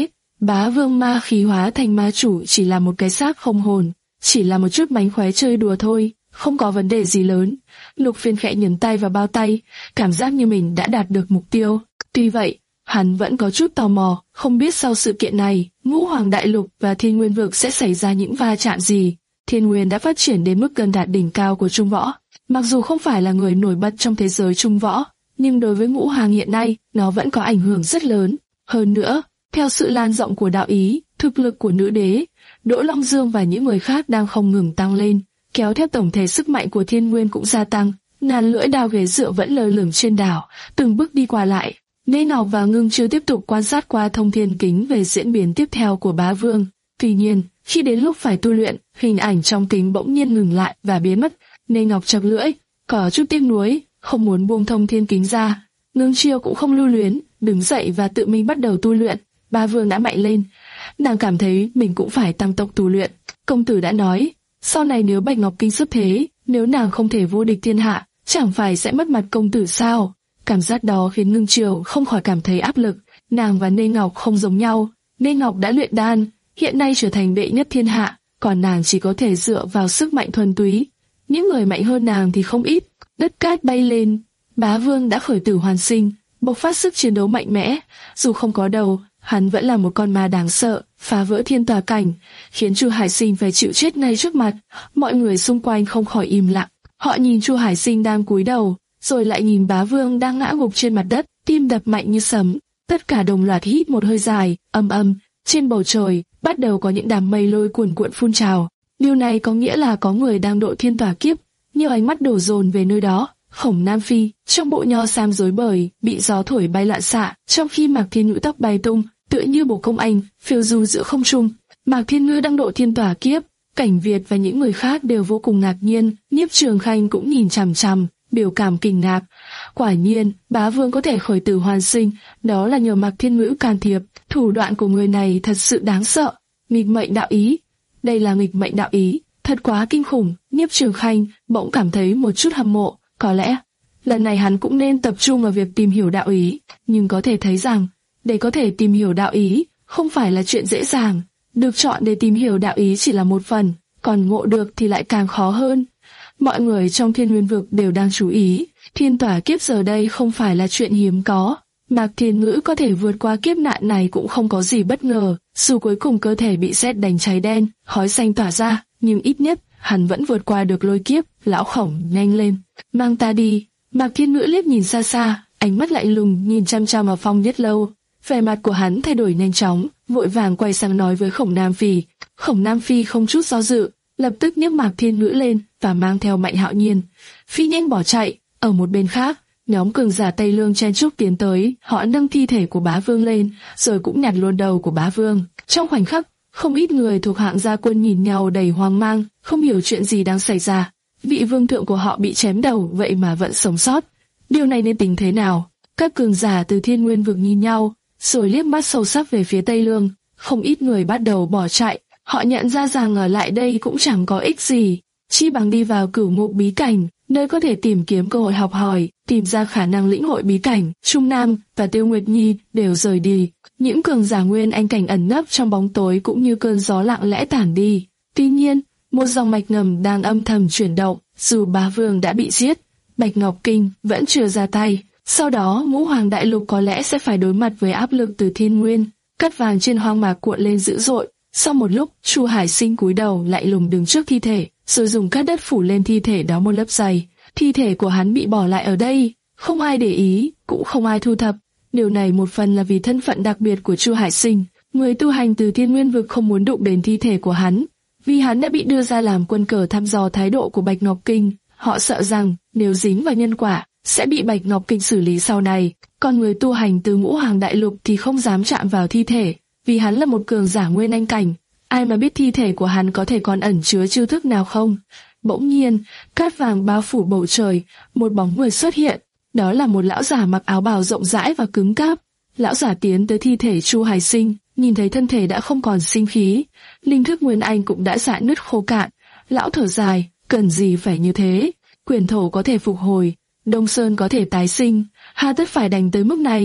Bá Vương ma khí hóa thành ma chủ chỉ là một cái xác không hồn, chỉ là một chút mánh khóe chơi đùa thôi, không có vấn đề gì lớn. Lục Phiên khẽ nhấn tay vào bao tay, cảm giác như mình đã đạt được mục tiêu. Tuy vậy, hắn vẫn có chút tò mò, không biết sau sự kiện này, Ngũ Hoàng Đại Lục và Thiên Nguyên Vực sẽ xảy ra những va chạm gì. Thiên Nguyên đã phát triển đến mức gần đạt đỉnh cao của Trung Võ. Mặc dù không phải là người nổi bật trong thế giới Trung Võ, nhưng đối với Ngũ Hoàng hiện nay, nó vẫn có ảnh hưởng rất lớn. Hơn nữa, theo sự lan rộng của đạo ý, thực lực của nữ đế, Đỗ Long Dương và những người khác đang không ngừng tăng lên, kéo theo tổng thể sức mạnh của Thiên Nguyên cũng gia tăng. Ngàn lưỡi đao ghế dựa vẫn lơ lửng trên đảo, từng bước đi qua lại. Lê Ngọc và Ngưng Chiêu tiếp tục quan sát qua thông thiên kính về diễn biến tiếp theo của Bá Vương. Tuy nhiên, khi đến lúc phải tu luyện, hình ảnh trong kính bỗng nhiên ngừng lại và biến mất. Lê Ngọc chặt lưỡi, có chút tiếc nuối, không muốn buông thông thiên kính ra. Ngưng Chiêu cũng không lưu luyến, đứng dậy và tự mình bắt đầu tu luyện. Bá Vương đã mạnh lên, nàng cảm thấy mình cũng phải tăng tốc tu luyện. Công tử đã nói, sau này nếu Bạch Ngọc Kinh xuất thế, nếu nàng không thể vô địch thiên hạ, chẳng phải sẽ mất mặt công tử sao? Cảm giác đó khiến Ngưng Chiêu không khỏi cảm thấy áp lực. Nàng và Lê Ngọc không giống nhau. Lê Ngọc đã luyện đan, hiện nay trở thành đệ nhất thiên hạ, còn nàng chỉ có thể dựa vào sức mạnh thuần túy. Những người mạnh hơn nàng thì không ít. Đất cát bay lên, Bá Vương đã khởi tử hoàn sinh, bộc phát sức chiến đấu mạnh mẽ. Dù không có đầu, hắn vẫn là một con ma đáng sợ, phá vỡ thiên tà cảnh, khiến Chu Hải Sinh phải chịu chết ngay trước mặt. Mọi người xung quanh không khỏi im lặng. Họ nhìn Chu Hải Sinh đang cúi đầu, rồi lại nhìn Bá Vương đang ngã gục trên mặt đất, tim đập mạnh như sấm. Tất cả đồng loạt hít một hơi dài, ầm ầm. Trên bầu trời bắt đầu có những đám mây lôi cuồn cuộn phun trào. Điều này có nghĩa là có người đang độ thiên tỏa kiếp. Nhiều ánh mắt đổ dồn về nơi đó. Khổng Nam Phi trong bộ nho sam rối bời, bị gió thổi bay loạn xạ, trong khi Mạc Thiên Ngữ tóc bay tung, tựa như bồ công anh phiêu du giữa không trung. Mạc Thiên Ngữ đang độ thiên tỏa kiếp. Cảnh Việt và những người khác đều vô cùng ngạc nhiên. Nhiếp Trường Khanh cũng nhìn chằm chằm, biểu cảm kinh ngạc. Quả nhiên, Bá Vương có thể khởi tử hoàn sinh, đó là nhờ Mạc Thiên Ngữ can thiệp. Thủ đoạn của người này thật sự đáng sợ. Nghịch mệnh đạo ý. Đây là nghịch mệnh đạo ý, thật quá kinh khủng. Nhiếp Trường Khanh bỗng cảm thấy một chút hâm mộ. Có lẽ lần này hắn cũng nên tập trung vào việc tìm hiểu đạo ý, nhưng có thể thấy rằng để có thể tìm hiểu đạo ý không phải là chuyện dễ dàng. Được chọn để tìm hiểu đạo ý chỉ là một phần, còn ngộ được thì lại càng khó hơn. Mọi người trong Thiên Nguyên Vực đều đang chú ý, thiên tỏa kiếp giờ đây không phải là chuyện hiếm có. Mạc Thiên Ngữ có thể vượt qua kiếp nạn này cũng không có gì bất ngờ, dù cuối cùng cơ thể bị sét đánh cháy đen, khói xanh tỏa ra, nhưng ít nhất hắn vẫn vượt qua được lôi kiếp. Lão Khổng, nhanh lên, mang ta đi. Mạc Thiên Ngữ liếc nhìn xa xa, ánh mắt lạnh lùng nhìn chăm chăm vào Phong Nhất Lâu. Vẻ mặt của hắn thay đổi nhanh chóng, vội vàng quay sang nói với Khổng Nam Phi. Khổng Nam Phi không chút do dự, lập tức nhấc Mạc Thiên Ngữ lên và mang theo Mạnh Hạo Nhiên, phi nhanh bỏ chạy. Ở một bên khác, nhóm cường giả Tây Lương chen chúc tiến tới, họ nâng thi thể của Bá Vương lên, rồi cũng nhặt luôn đầu của Bá Vương. Trong khoảnh khắc, không ít người thuộc hạng gia quân nhìn nhau đầy hoang mang, không hiểu chuyện gì đang xảy ra. Vị vương thượng của họ bị chém đầu, vậy mà vẫn sống sót. Điều này nên tính thế nào? Các cường giả từ Thiên Nguyên Vực nhìn nhau, rồi liếc mắt sâu sắc về phía Tây Lương. Không ít người bắt đầu bỏ chạy. Họ nhận ra rằng ở lại đây cũng chẳng có ích gì, chi bằng đi vào Cửu Ngục bí cảnh, nơi có thể tìm kiếm cơ hội học hỏi, tìm ra khả năng lĩnh hội bí cảnh. Trung Nam và Tiêu Nguyệt Nhi đều rời đi. Những cường giả Nguyên Anh cảnh ẩn nấp trong bóng tối cũng như cơn gió lặng lẽ tản đi. Tuy nhiên, một dòng mạch ngầm đang âm thầm chuyển động. Dù Bá Vương đã bị giết, Bạch Ngọc Kinh vẫn chưa ra tay. Sau đó, Ngũ Hoàng Đại Lục có lẽ sẽ phải đối mặt với áp lực từ Thiên Nguyên. Cát vàng trên hoang mạc cuộn lên dữ dội. Sau một lúc, Chu Hải Sinh cúi đầu lại lùng đứng trước thi thể, rồi dùng cát đất phủ lên thi thể đó một lớp dày. Thi thể của hắn bị bỏ lại ở đây, không ai để ý, cũng không ai thu thập. Điều này một phần là vì thân phận đặc biệt của Chu Hải Sinh. Người tu hành từ Thiên Nguyên Vực không muốn đụng đến thi thể của hắn, vì hắn đã bị đưa ra làm quân cờ thăm dò thái độ của Bạch Ngọc Kinh. Họ sợ rằng nếu dính vào nhân quả, sẽ bị Bạch Ngọc Kinh xử lý sau này. Còn người tu hành từ Ngũ Hoàng Đại Lục thì không dám chạm vào thi thể, vì hắn là một cường giả Nguyên Anh cảnh. Ai mà biết thi thể của hắn có thể còn ẩn chứa chiêu thức nào không? Bỗng nhiên, cát vàng bao phủ bầu trời, một bóng người xuất hiện. Đó là một lão giả mặc áo bào rộng rãi và cứng cáp. Lão giả tiến tới thi thể Chu Hải Sinh, nhìn thấy thân thể đã không còn sinh khí, linh thức Nguyên Anh cũng đã rạn nứt khô cạn. Lão thở dài, cần gì phải như thế? Quyền thổ có thể phục hồi, Đông Sơn có thể tái sinh, hà tất phải đành tới mức này?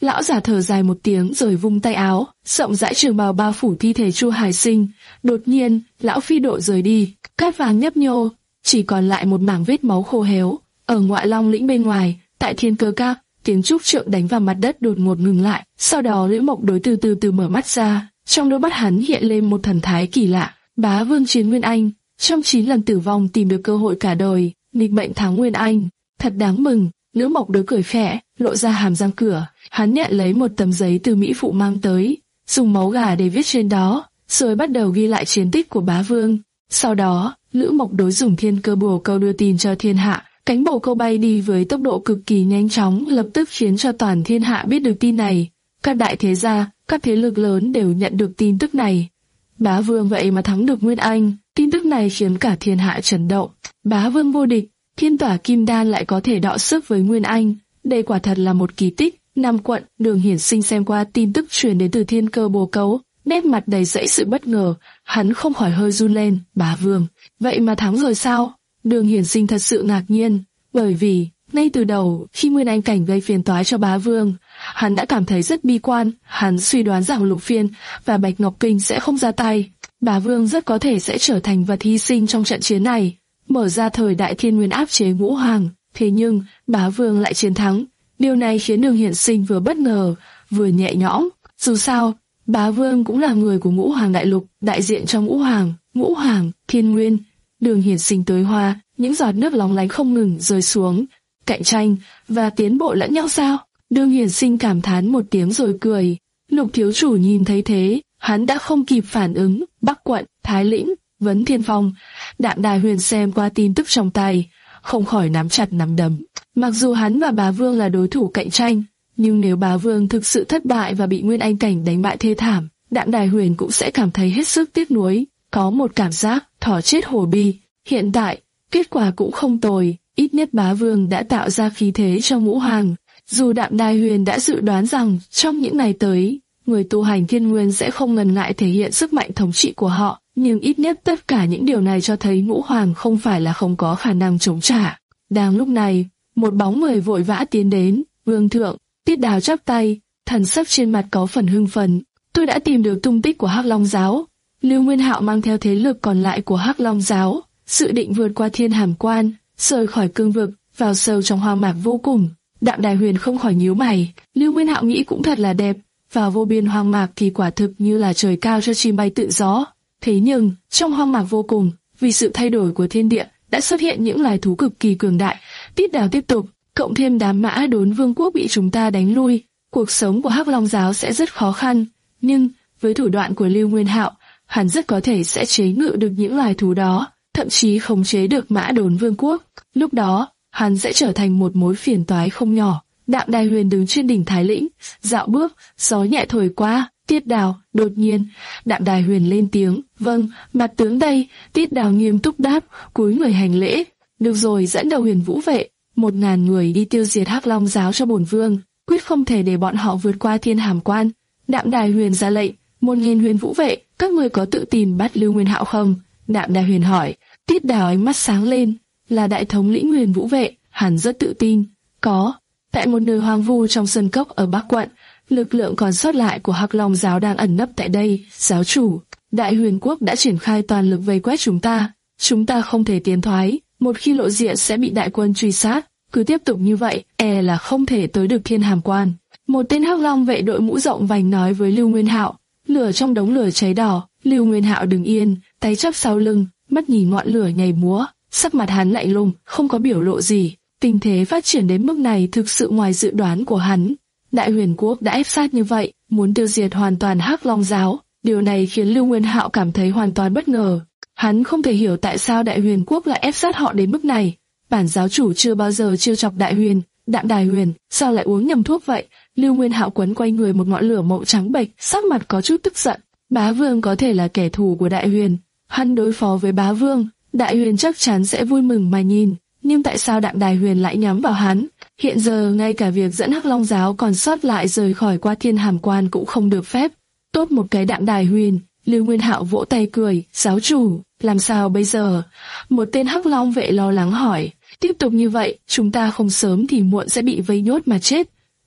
Lão giả thở dài một tiếng rồi vung tay áo, rộng rãi trường bào bao phủ thi thể Chu Hải Sinh. Đột nhiên, lão phi độ rời đi, cát vàng nhấp nhô, chỉ còn lại một mảng vết máu khô héo. Ở ngoại long lĩnh bên ngoài, tại Thiên Cơ Các, tiếng trúc trượng đánh vào mặt đất đột ngột ngừng lại. Sau đó Liễu Mộc Đối từ từ từ mở mắt ra, trong đôi mắt hắn hiện lên một thần thái kỳ lạ. Bá Vương chiến Nguyên Anh, trong chín lần tử vong tìm được cơ hội cả đời, nghịch mệnh thắng Nguyên Anh, thật đáng mừng. Liễu Mộc Đối cười khẽ, lộ ra hàm răng cửa. Hắn nhận lấy một tấm giấy từ Mỹ phụ mang tới, dùng máu gà để viết trên đó, rồi bắt đầu ghi lại chiến tích của Bá Vương. Sau đó, Liễu Mộc Đối dùng thiên cơ bồ câu đưa tin cho thiên hạ. Cánh bồ câu bay đi với tốc độ cực kỳ nhanh chóng, lập tức khiến cho toàn thiên hạ biết được tin này. Các đại thế gia, các thế lực lớn đều nhận được tin tức này. Bá Vương vậy mà thắng được Nguyên Anh, tin tức này khiến cả thiên hạ chấn động. Bá Vương vô địch, thiên tỏa kim đan lại có thể đọ sức với Nguyên Anh, đây quả thật là một kỳ tích. Nam quận, Đường Hiển Sinh xem qua tin tức truyền đến từ thiên cơ bồ câu, nét mặt đầy dẫy sự bất ngờ, hắn không khỏi hơi run lên. Bá Vương, vậy mà thắng rồi sao? Đường Hiển Sinh thật sự ngạc nhiên, bởi vì ngay từ đầu khi Nguyên Anh cảnh gây phiền toái cho Bá Vương, hắn đã cảm thấy rất bi quan. Hắn suy đoán rằng Lục Phiên và Bạch Ngọc Kinh sẽ không ra tay, Bá Vương rất có thể sẽ trở thành vật hy sinh trong trận chiến này, mở ra thời đại thiên nguyên áp chế Ngũ Hoàng. Thế nhưng Bá Vương lại chiến thắng, điều này khiến Đường Hiển Sinh vừa bất ngờ vừa nhẹ nhõm. Dù sao, Bá Vương cũng là người của Ngũ Hoàng đại lục, đại diện cho Ngũ Hoàng, Ngũ Hoàng, Thiên Nguyên. Đường Hiển Sinh tới hoa, những giọt nước lóng lánh không ngừng rơi xuống. Cạnh tranh và tiến bộ lẫn nhau sao? Đường Hiển Sinh cảm thán một tiếng rồi cười. Lục thiếu chủ nhìn thấy thế, hắn đã không kịp phản ứng. Bắc quận, Thái lĩnh, Vấn Thiên Phong. Đạm Đài Huyền xem qua tin tức trong tay, không khỏi nắm chặt nắm đấm. Mặc dù hắn và Bá Vương là đối thủ cạnh tranh, nhưng nếu Bá Vương thực sự thất bại và bị Nguyên Anh cảnh đánh bại thê thảm, Đạm Đài Huyền cũng sẽ cảm thấy hết sức tiếc nuối, có một cảm giác thỏ chết hổ bi. Hiện tại, kết quả cũng không tồi, ít nhất Bá Vương đã tạo ra khí thế cho Ngũ Hoàng. Dù Đạm Đài Huyền đã dự đoán rằng trong những ngày tới, người tu hành Thiên Nguyên sẽ không ngần ngại thể hiện sức mạnh thống trị của họ, nhưng ít nhất tất cả những điều này cho thấy Ngũ Hoàng không phải là không có khả năng chống trả. Đang lúc này, một bóng người vội vã tiến đến. Vương thượng, Tiết Đào chắp tay, thần sắc trên mặt có phần hưng phấn. Tôi đã tìm được tung tích của Hắc Long giáo. Lưu Nguyên Hạo mang theo thế lực còn lại của Hắc Long giáo, dự định vượt qua Thiên Hàm Quan, rời khỏi cương vực, vào sâu trong hoang mạc vô cùng. Đạm Đài Huyền không khỏi nhíu mày. Lưu Nguyên Hạo nghĩ cũng thật là đẹp, vào vô biên hoang mạc thì quả thực như là trời cao cho chim bay tự do. Thế nhưng trong hoang mạc vô cùng, vì sự thay đổi của thiên địa, đã xuất hiện những loài thú cực kỳ cường đại. Tiết Đào tiếp tục, cộng thêm đám Mã Đốn vương quốc bị chúng ta đánh lui, cuộc sống của Hắc Long giáo sẽ rất khó khăn. Nhưng với thủ đoạn của Lưu Nguyên Hạo, hắn rất có thể sẽ chế ngự được những loài thú đó, thậm chí khống chế được Mã Đốn vương quốc. Lúc đó, hắn sẽ trở thành một mối phiền toái không nhỏ. Đạm Đài Huyền đứng trên đỉnh Thái lĩnh, dạo bước, gió nhẹ thổi qua. Tiết Đào, đột nhiên, Đạm Đài Huyền lên tiếng, vâng, mặt tướng đây. Tiết Đào nghiêm túc đáp, cúi người hành lễ. Được rồi, dẫn đầu Huyền Vũ vệ, một ngàn người đi tiêu diệt Hắc Long giáo cho bổn vương, quyết không thể để bọn họ vượt qua Thiên Hàm Quan. Đạm Đài Huyền ra lệnh, một nghìn Huyền Vũ vệ, các người có tự tin bắt Lưu Nguyên Hạo không? Đạm Đài Huyền hỏi. Tiết Đào ánh mắt sáng lên, là đại thống lĩnh Huyền Vũ vệ, hắn rất tự tin. Có, tại một nơi hoang vu trong sơn cốc ở Bắc quận, lực lượng còn sót lại của Hắc Long giáo đang ẩn nấp tại đây. Giáo chủ, Đại Huyền quốc đã triển khai toàn lực vây quét chúng ta, chúng ta không thể tiến thoái, một khi lộ diện sẽ bị đại quân truy sát, cứ tiếp tục như vậy, e là không thể tới được Thiên Hàm Quan. Một tên Hắc Long vệ đội mũ rộng vành nói với Lưu Nguyên Hạo. Lửa trong đống lửa cháy đỏ, Lưu Nguyên Hạo đứng yên, tay chắp sau lưng, mắt nhìn ngọn lửa nhảy múa, sắc mặt hắn lạnh lùng, không có biểu lộ gì. Tình thế phát triển đến mức này thực sự ngoài dự đoán của hắn. Đại Huyền quốc đã ép sát như vậy, muốn tiêu diệt hoàn toàn Hắc Long giáo. Điều này khiến Lưu Nguyên Hạo cảm thấy hoàn toàn bất ngờ. Hắn không thể hiểu tại sao Đại Huyền quốc lại ép sát họ đến mức này. Bản giáo chủ chưa bao giờ trêu chọc Đại Huyền, Đạm Đài Huyền, sao lại uống nhầm thuốc vậy? Lưu Nguyên Hạo quấn quanh người một ngọn lửa màu trắng bệch, sắc mặt có chút tức giận. Bá Vương có thể là kẻ thù của Đại Huyền, hắn đối phó với Bá Vương, Đại Huyền chắc chắn sẽ vui mừng mà nhìn. Nhưng tại sao Đạm Đài Huyền lại nhắm vào hắn? Hiện giờ ngay cả việc dẫn Hắc Long giáo còn sót lại rời khỏi qua Thiên Hàm Quan cũng không được phép. Tốt một cái Đạm Đài Huyền. Lưu Nguyên Hạo vỗ tay cười, giáo chủ, làm sao bây giờ? Một tên Hắc Long vệ lo lắng hỏi. Tiếp tục như vậy, chúng ta không sớm thì muộn sẽ bị vây nhốt mà chết.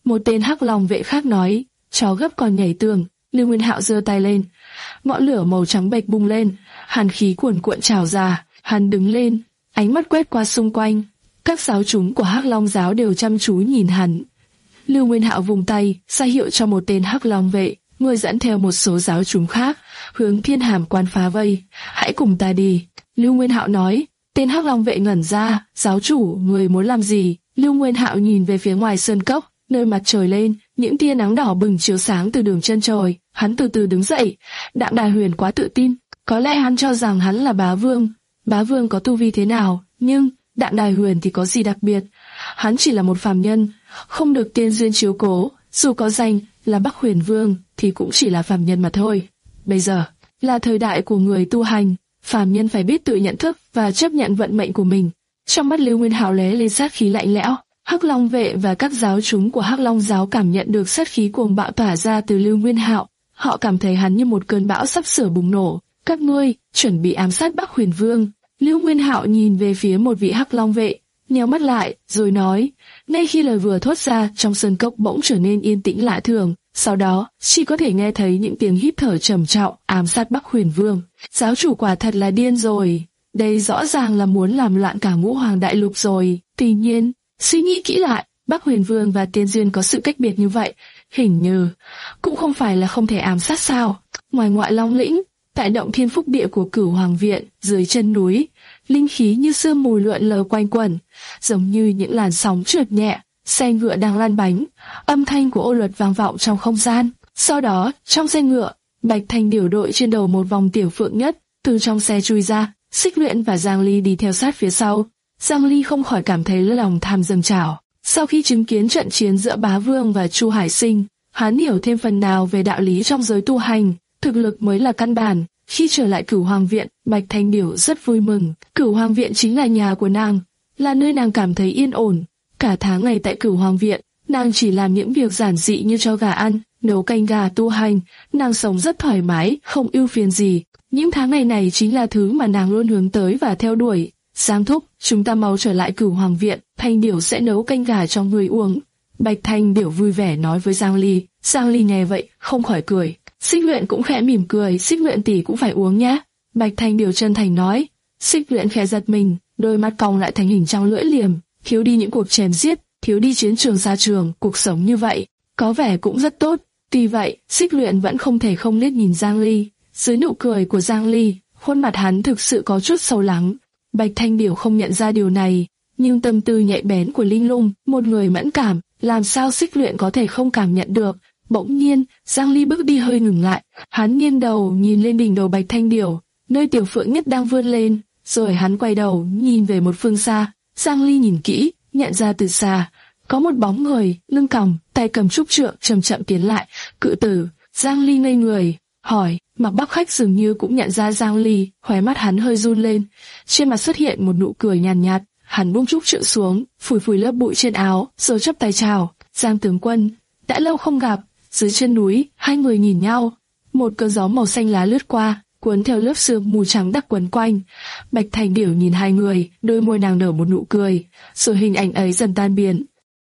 Một tên hắc long vệ khác nói, chó gấp còn nhảy tường. Lưu Nguyên Hạo giơ tay lên, ngọn lửa màu trắng bệch bùng lên, hàn khí cuồn cuộn trào ra. Hắn đứng lên, ánh mắt quét qua xung quanh. Các giáo chúng của Hắc Long giáo đều chăm chú nhìn hắn. Lưu Nguyên Hạo vùng tay, ra hiệu cho một tên Hắc Long vệ, người dẫn theo một số giáo chúng khác, hướng Thiên Hàm Quan phá vây. Hãy cùng ta đi. Lưu Nguyên Hạo nói. Tên Hắc Long vệ ngẩn ra, giáo chủ, người muốn làm gì? Lưu Nguyên Hạo nhìn về phía ngoài sơn cốc, nơi mặt trời lên, những tia nắng đỏ bừng chiếu sáng từ đường chân trời. Hắn từ từ đứng dậy. Đặng Đài Huyền quá tự tin, có lẽ hắn cho rằng hắn là bá vương. Bá vương có tu vi thế nào, nhưng Đặng Đài Huyền thì có gì đặc biệt? Hắn chỉ là một phàm nhân, không được tiên duyên chiếu cố, dù có danh là Bắc Huyền Vương thì cũng chỉ là phàm nhân mà thôi. Bây giờ là thời đại của người tu hành, phàm nhân phải biết tự nhận thức và chấp nhận vận mệnh của mình. Trong mắt Lưu Nguyên Hạo lóe lên sát khí lạnh lẽo. Hắc Long vệ và các giáo chúng của Hắc Long giáo cảm nhận được sát khí cuồng bạo tỏa ra từ Lưu Nguyên Hạo. Họ cảm thấy hắn như một cơn bão sắp sửa bùng nổ. Các ngươi chuẩn bị ám sát Bắc Huyền Vương. Lưu Nguyên Hạo nhìn về phía một vị Hắc Long vệ, nheo mắt lại, rồi nói. Ngay khi lời vừa thốt ra, trong sơn cốc bỗng trở nên yên tĩnh lạ thường. Sau đó, chỉ có thể nghe thấy những tiếng hít thở trầm trọng, ám sát Bắc Huyền Vương. Giáo chủ quả thật là điên rồi. Đây rõ ràng là muốn làm loạn cả Ngũ Hoàng Đại Lục rồi. Tuy nhiên, suy nghĩ kỹ lại, Bắc Huyền Vương và Tiên Duyên có sự cách biệt như vậy, hình như cũng không phải là không thể ám sát sao. Ngoài Ngoại Long lĩnh, tại động Thiên Phúc Địa của Cửu Hoàng viện, dưới chân núi, linh khí như sương mù lượn lờ quanh quẩn, giống như những làn sóng trượt nhẹ. Xe ngựa đang lăn bánh, âm thanh của ô luật vang vọng trong không gian. Sau đó, trong xe ngựa, Bạch Thanh Điểu đội trên đầu một vòng tiểu phượng nhất, từ trong xe chui ra. Xích Luyện và Giang Ly đi theo sát phía sau. Giang Ly không khỏi cảm thấy lòng tham dâng trào. Sau khi chứng kiến trận chiến giữa Bá Vương và Chu Hải Sinh, hắn hiểu thêm phần nào về đạo lý trong giới tu hành, thực lực mới là căn bản. Khi trở lại Cửu Hoàng viện, Bạch Thanh Điểu rất vui mừng. Cửu Hoàng viện chính là nhà của nàng, là nơi nàng cảm thấy yên ổn. Cả tháng ngày tại Cửu Hoàng viện, nàng chỉ làm những việc giản dị như cho gà ăn, nấu canh gà, tu hành. Nàng sống rất thoải mái, không ưu phiền gì. Những tháng ngày này chính là thứ mà nàng luôn hướng tới và theo đuổi. Giang thúc, chúng ta mau trở lại Cửu Hoàng viện, Thanh Điểu sẽ nấu canh gà cho người uống. Bạch Thanh Điểu vui vẻ nói với Giang Ly. Giang Ly nghe vậy, không khỏi cười. Xích Luyện cũng khẽ mỉm cười, Xích Luyện tỷ cũng phải uống nhé. Bạch Thanh Điểu chân thành nói. Xích Luyện khẽ giật mình, đôi mắt cong lại thành hình trăng lưỡi liềm. Thiếu đi những cuộc chém giết, thiếu đi chiến trường xa trường, cuộc sống như vậy, có vẻ cũng rất tốt. Tuy vậy, Xích Luyện vẫn không thể không liếc nhìn Giang Ly. Dưới nụ cười của Giang Ly, khuôn mặt hắn thực sự có chút sâu lắng. Bạch Thanh Điểu không nhận ra điều này, nhưng tâm tư nhạy bén của Linh Lung, một người mẫn cảm, làm sao Xích Luyện có thể không cảm nhận được. Bỗng nhiên, Giang Ly bước đi hơi ngừng lại, hắn nghiêng đầu nhìn lên đỉnh đầu Bạch Thanh Điểu, nơi tiểu phượng nhất đang vươn lên, rồi hắn quay đầu nhìn về một phương xa. Giang Ly nhìn kỹ, nhận ra từ xa có một bóng người, lưng còng, tay cầm trúc trượng chậm chậm tiến lại. Cự tử. Giang Ly ngây người, hỏi. Mặc Bắc Khách dường như cũng nhận ra Giang Ly, khóe mắt hắn hơi run lên, trên mặt xuất hiện một nụ cười nhàn nhạt, nhạt. Hắn buông trúc trượng xuống, phủi phủi lớp bụi trên áo, rồi chắp tay chào. Giang tướng quân, đã lâu không gặp. Dưới chân núi, hai người nhìn nhau, một cơn gió màu xanh lá lướt qua, cuốn theo lớp sương mù trắng đặc quấn quanh. Bạch Thanh Điểu nhìn hai người, đôi môi nàng nở một nụ cười, rồi hình ảnh ấy dần tan biến.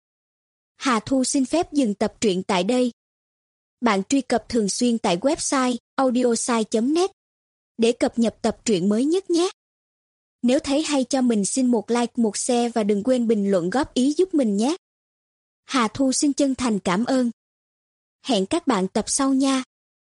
Hà Thu xin phép dừng tập truyện tại đây. Bạn truy cập thường xuyên tại website audiosai chấm net để cập nhật tập truyện mới nhất nhé. Nếu thấy hay cho mình xin một like, một share và đừng quên bình luận góp ý giúp mình nhé. Hà Thu xin chân thành cảm ơn. Hẹn các bạn tập sau nha.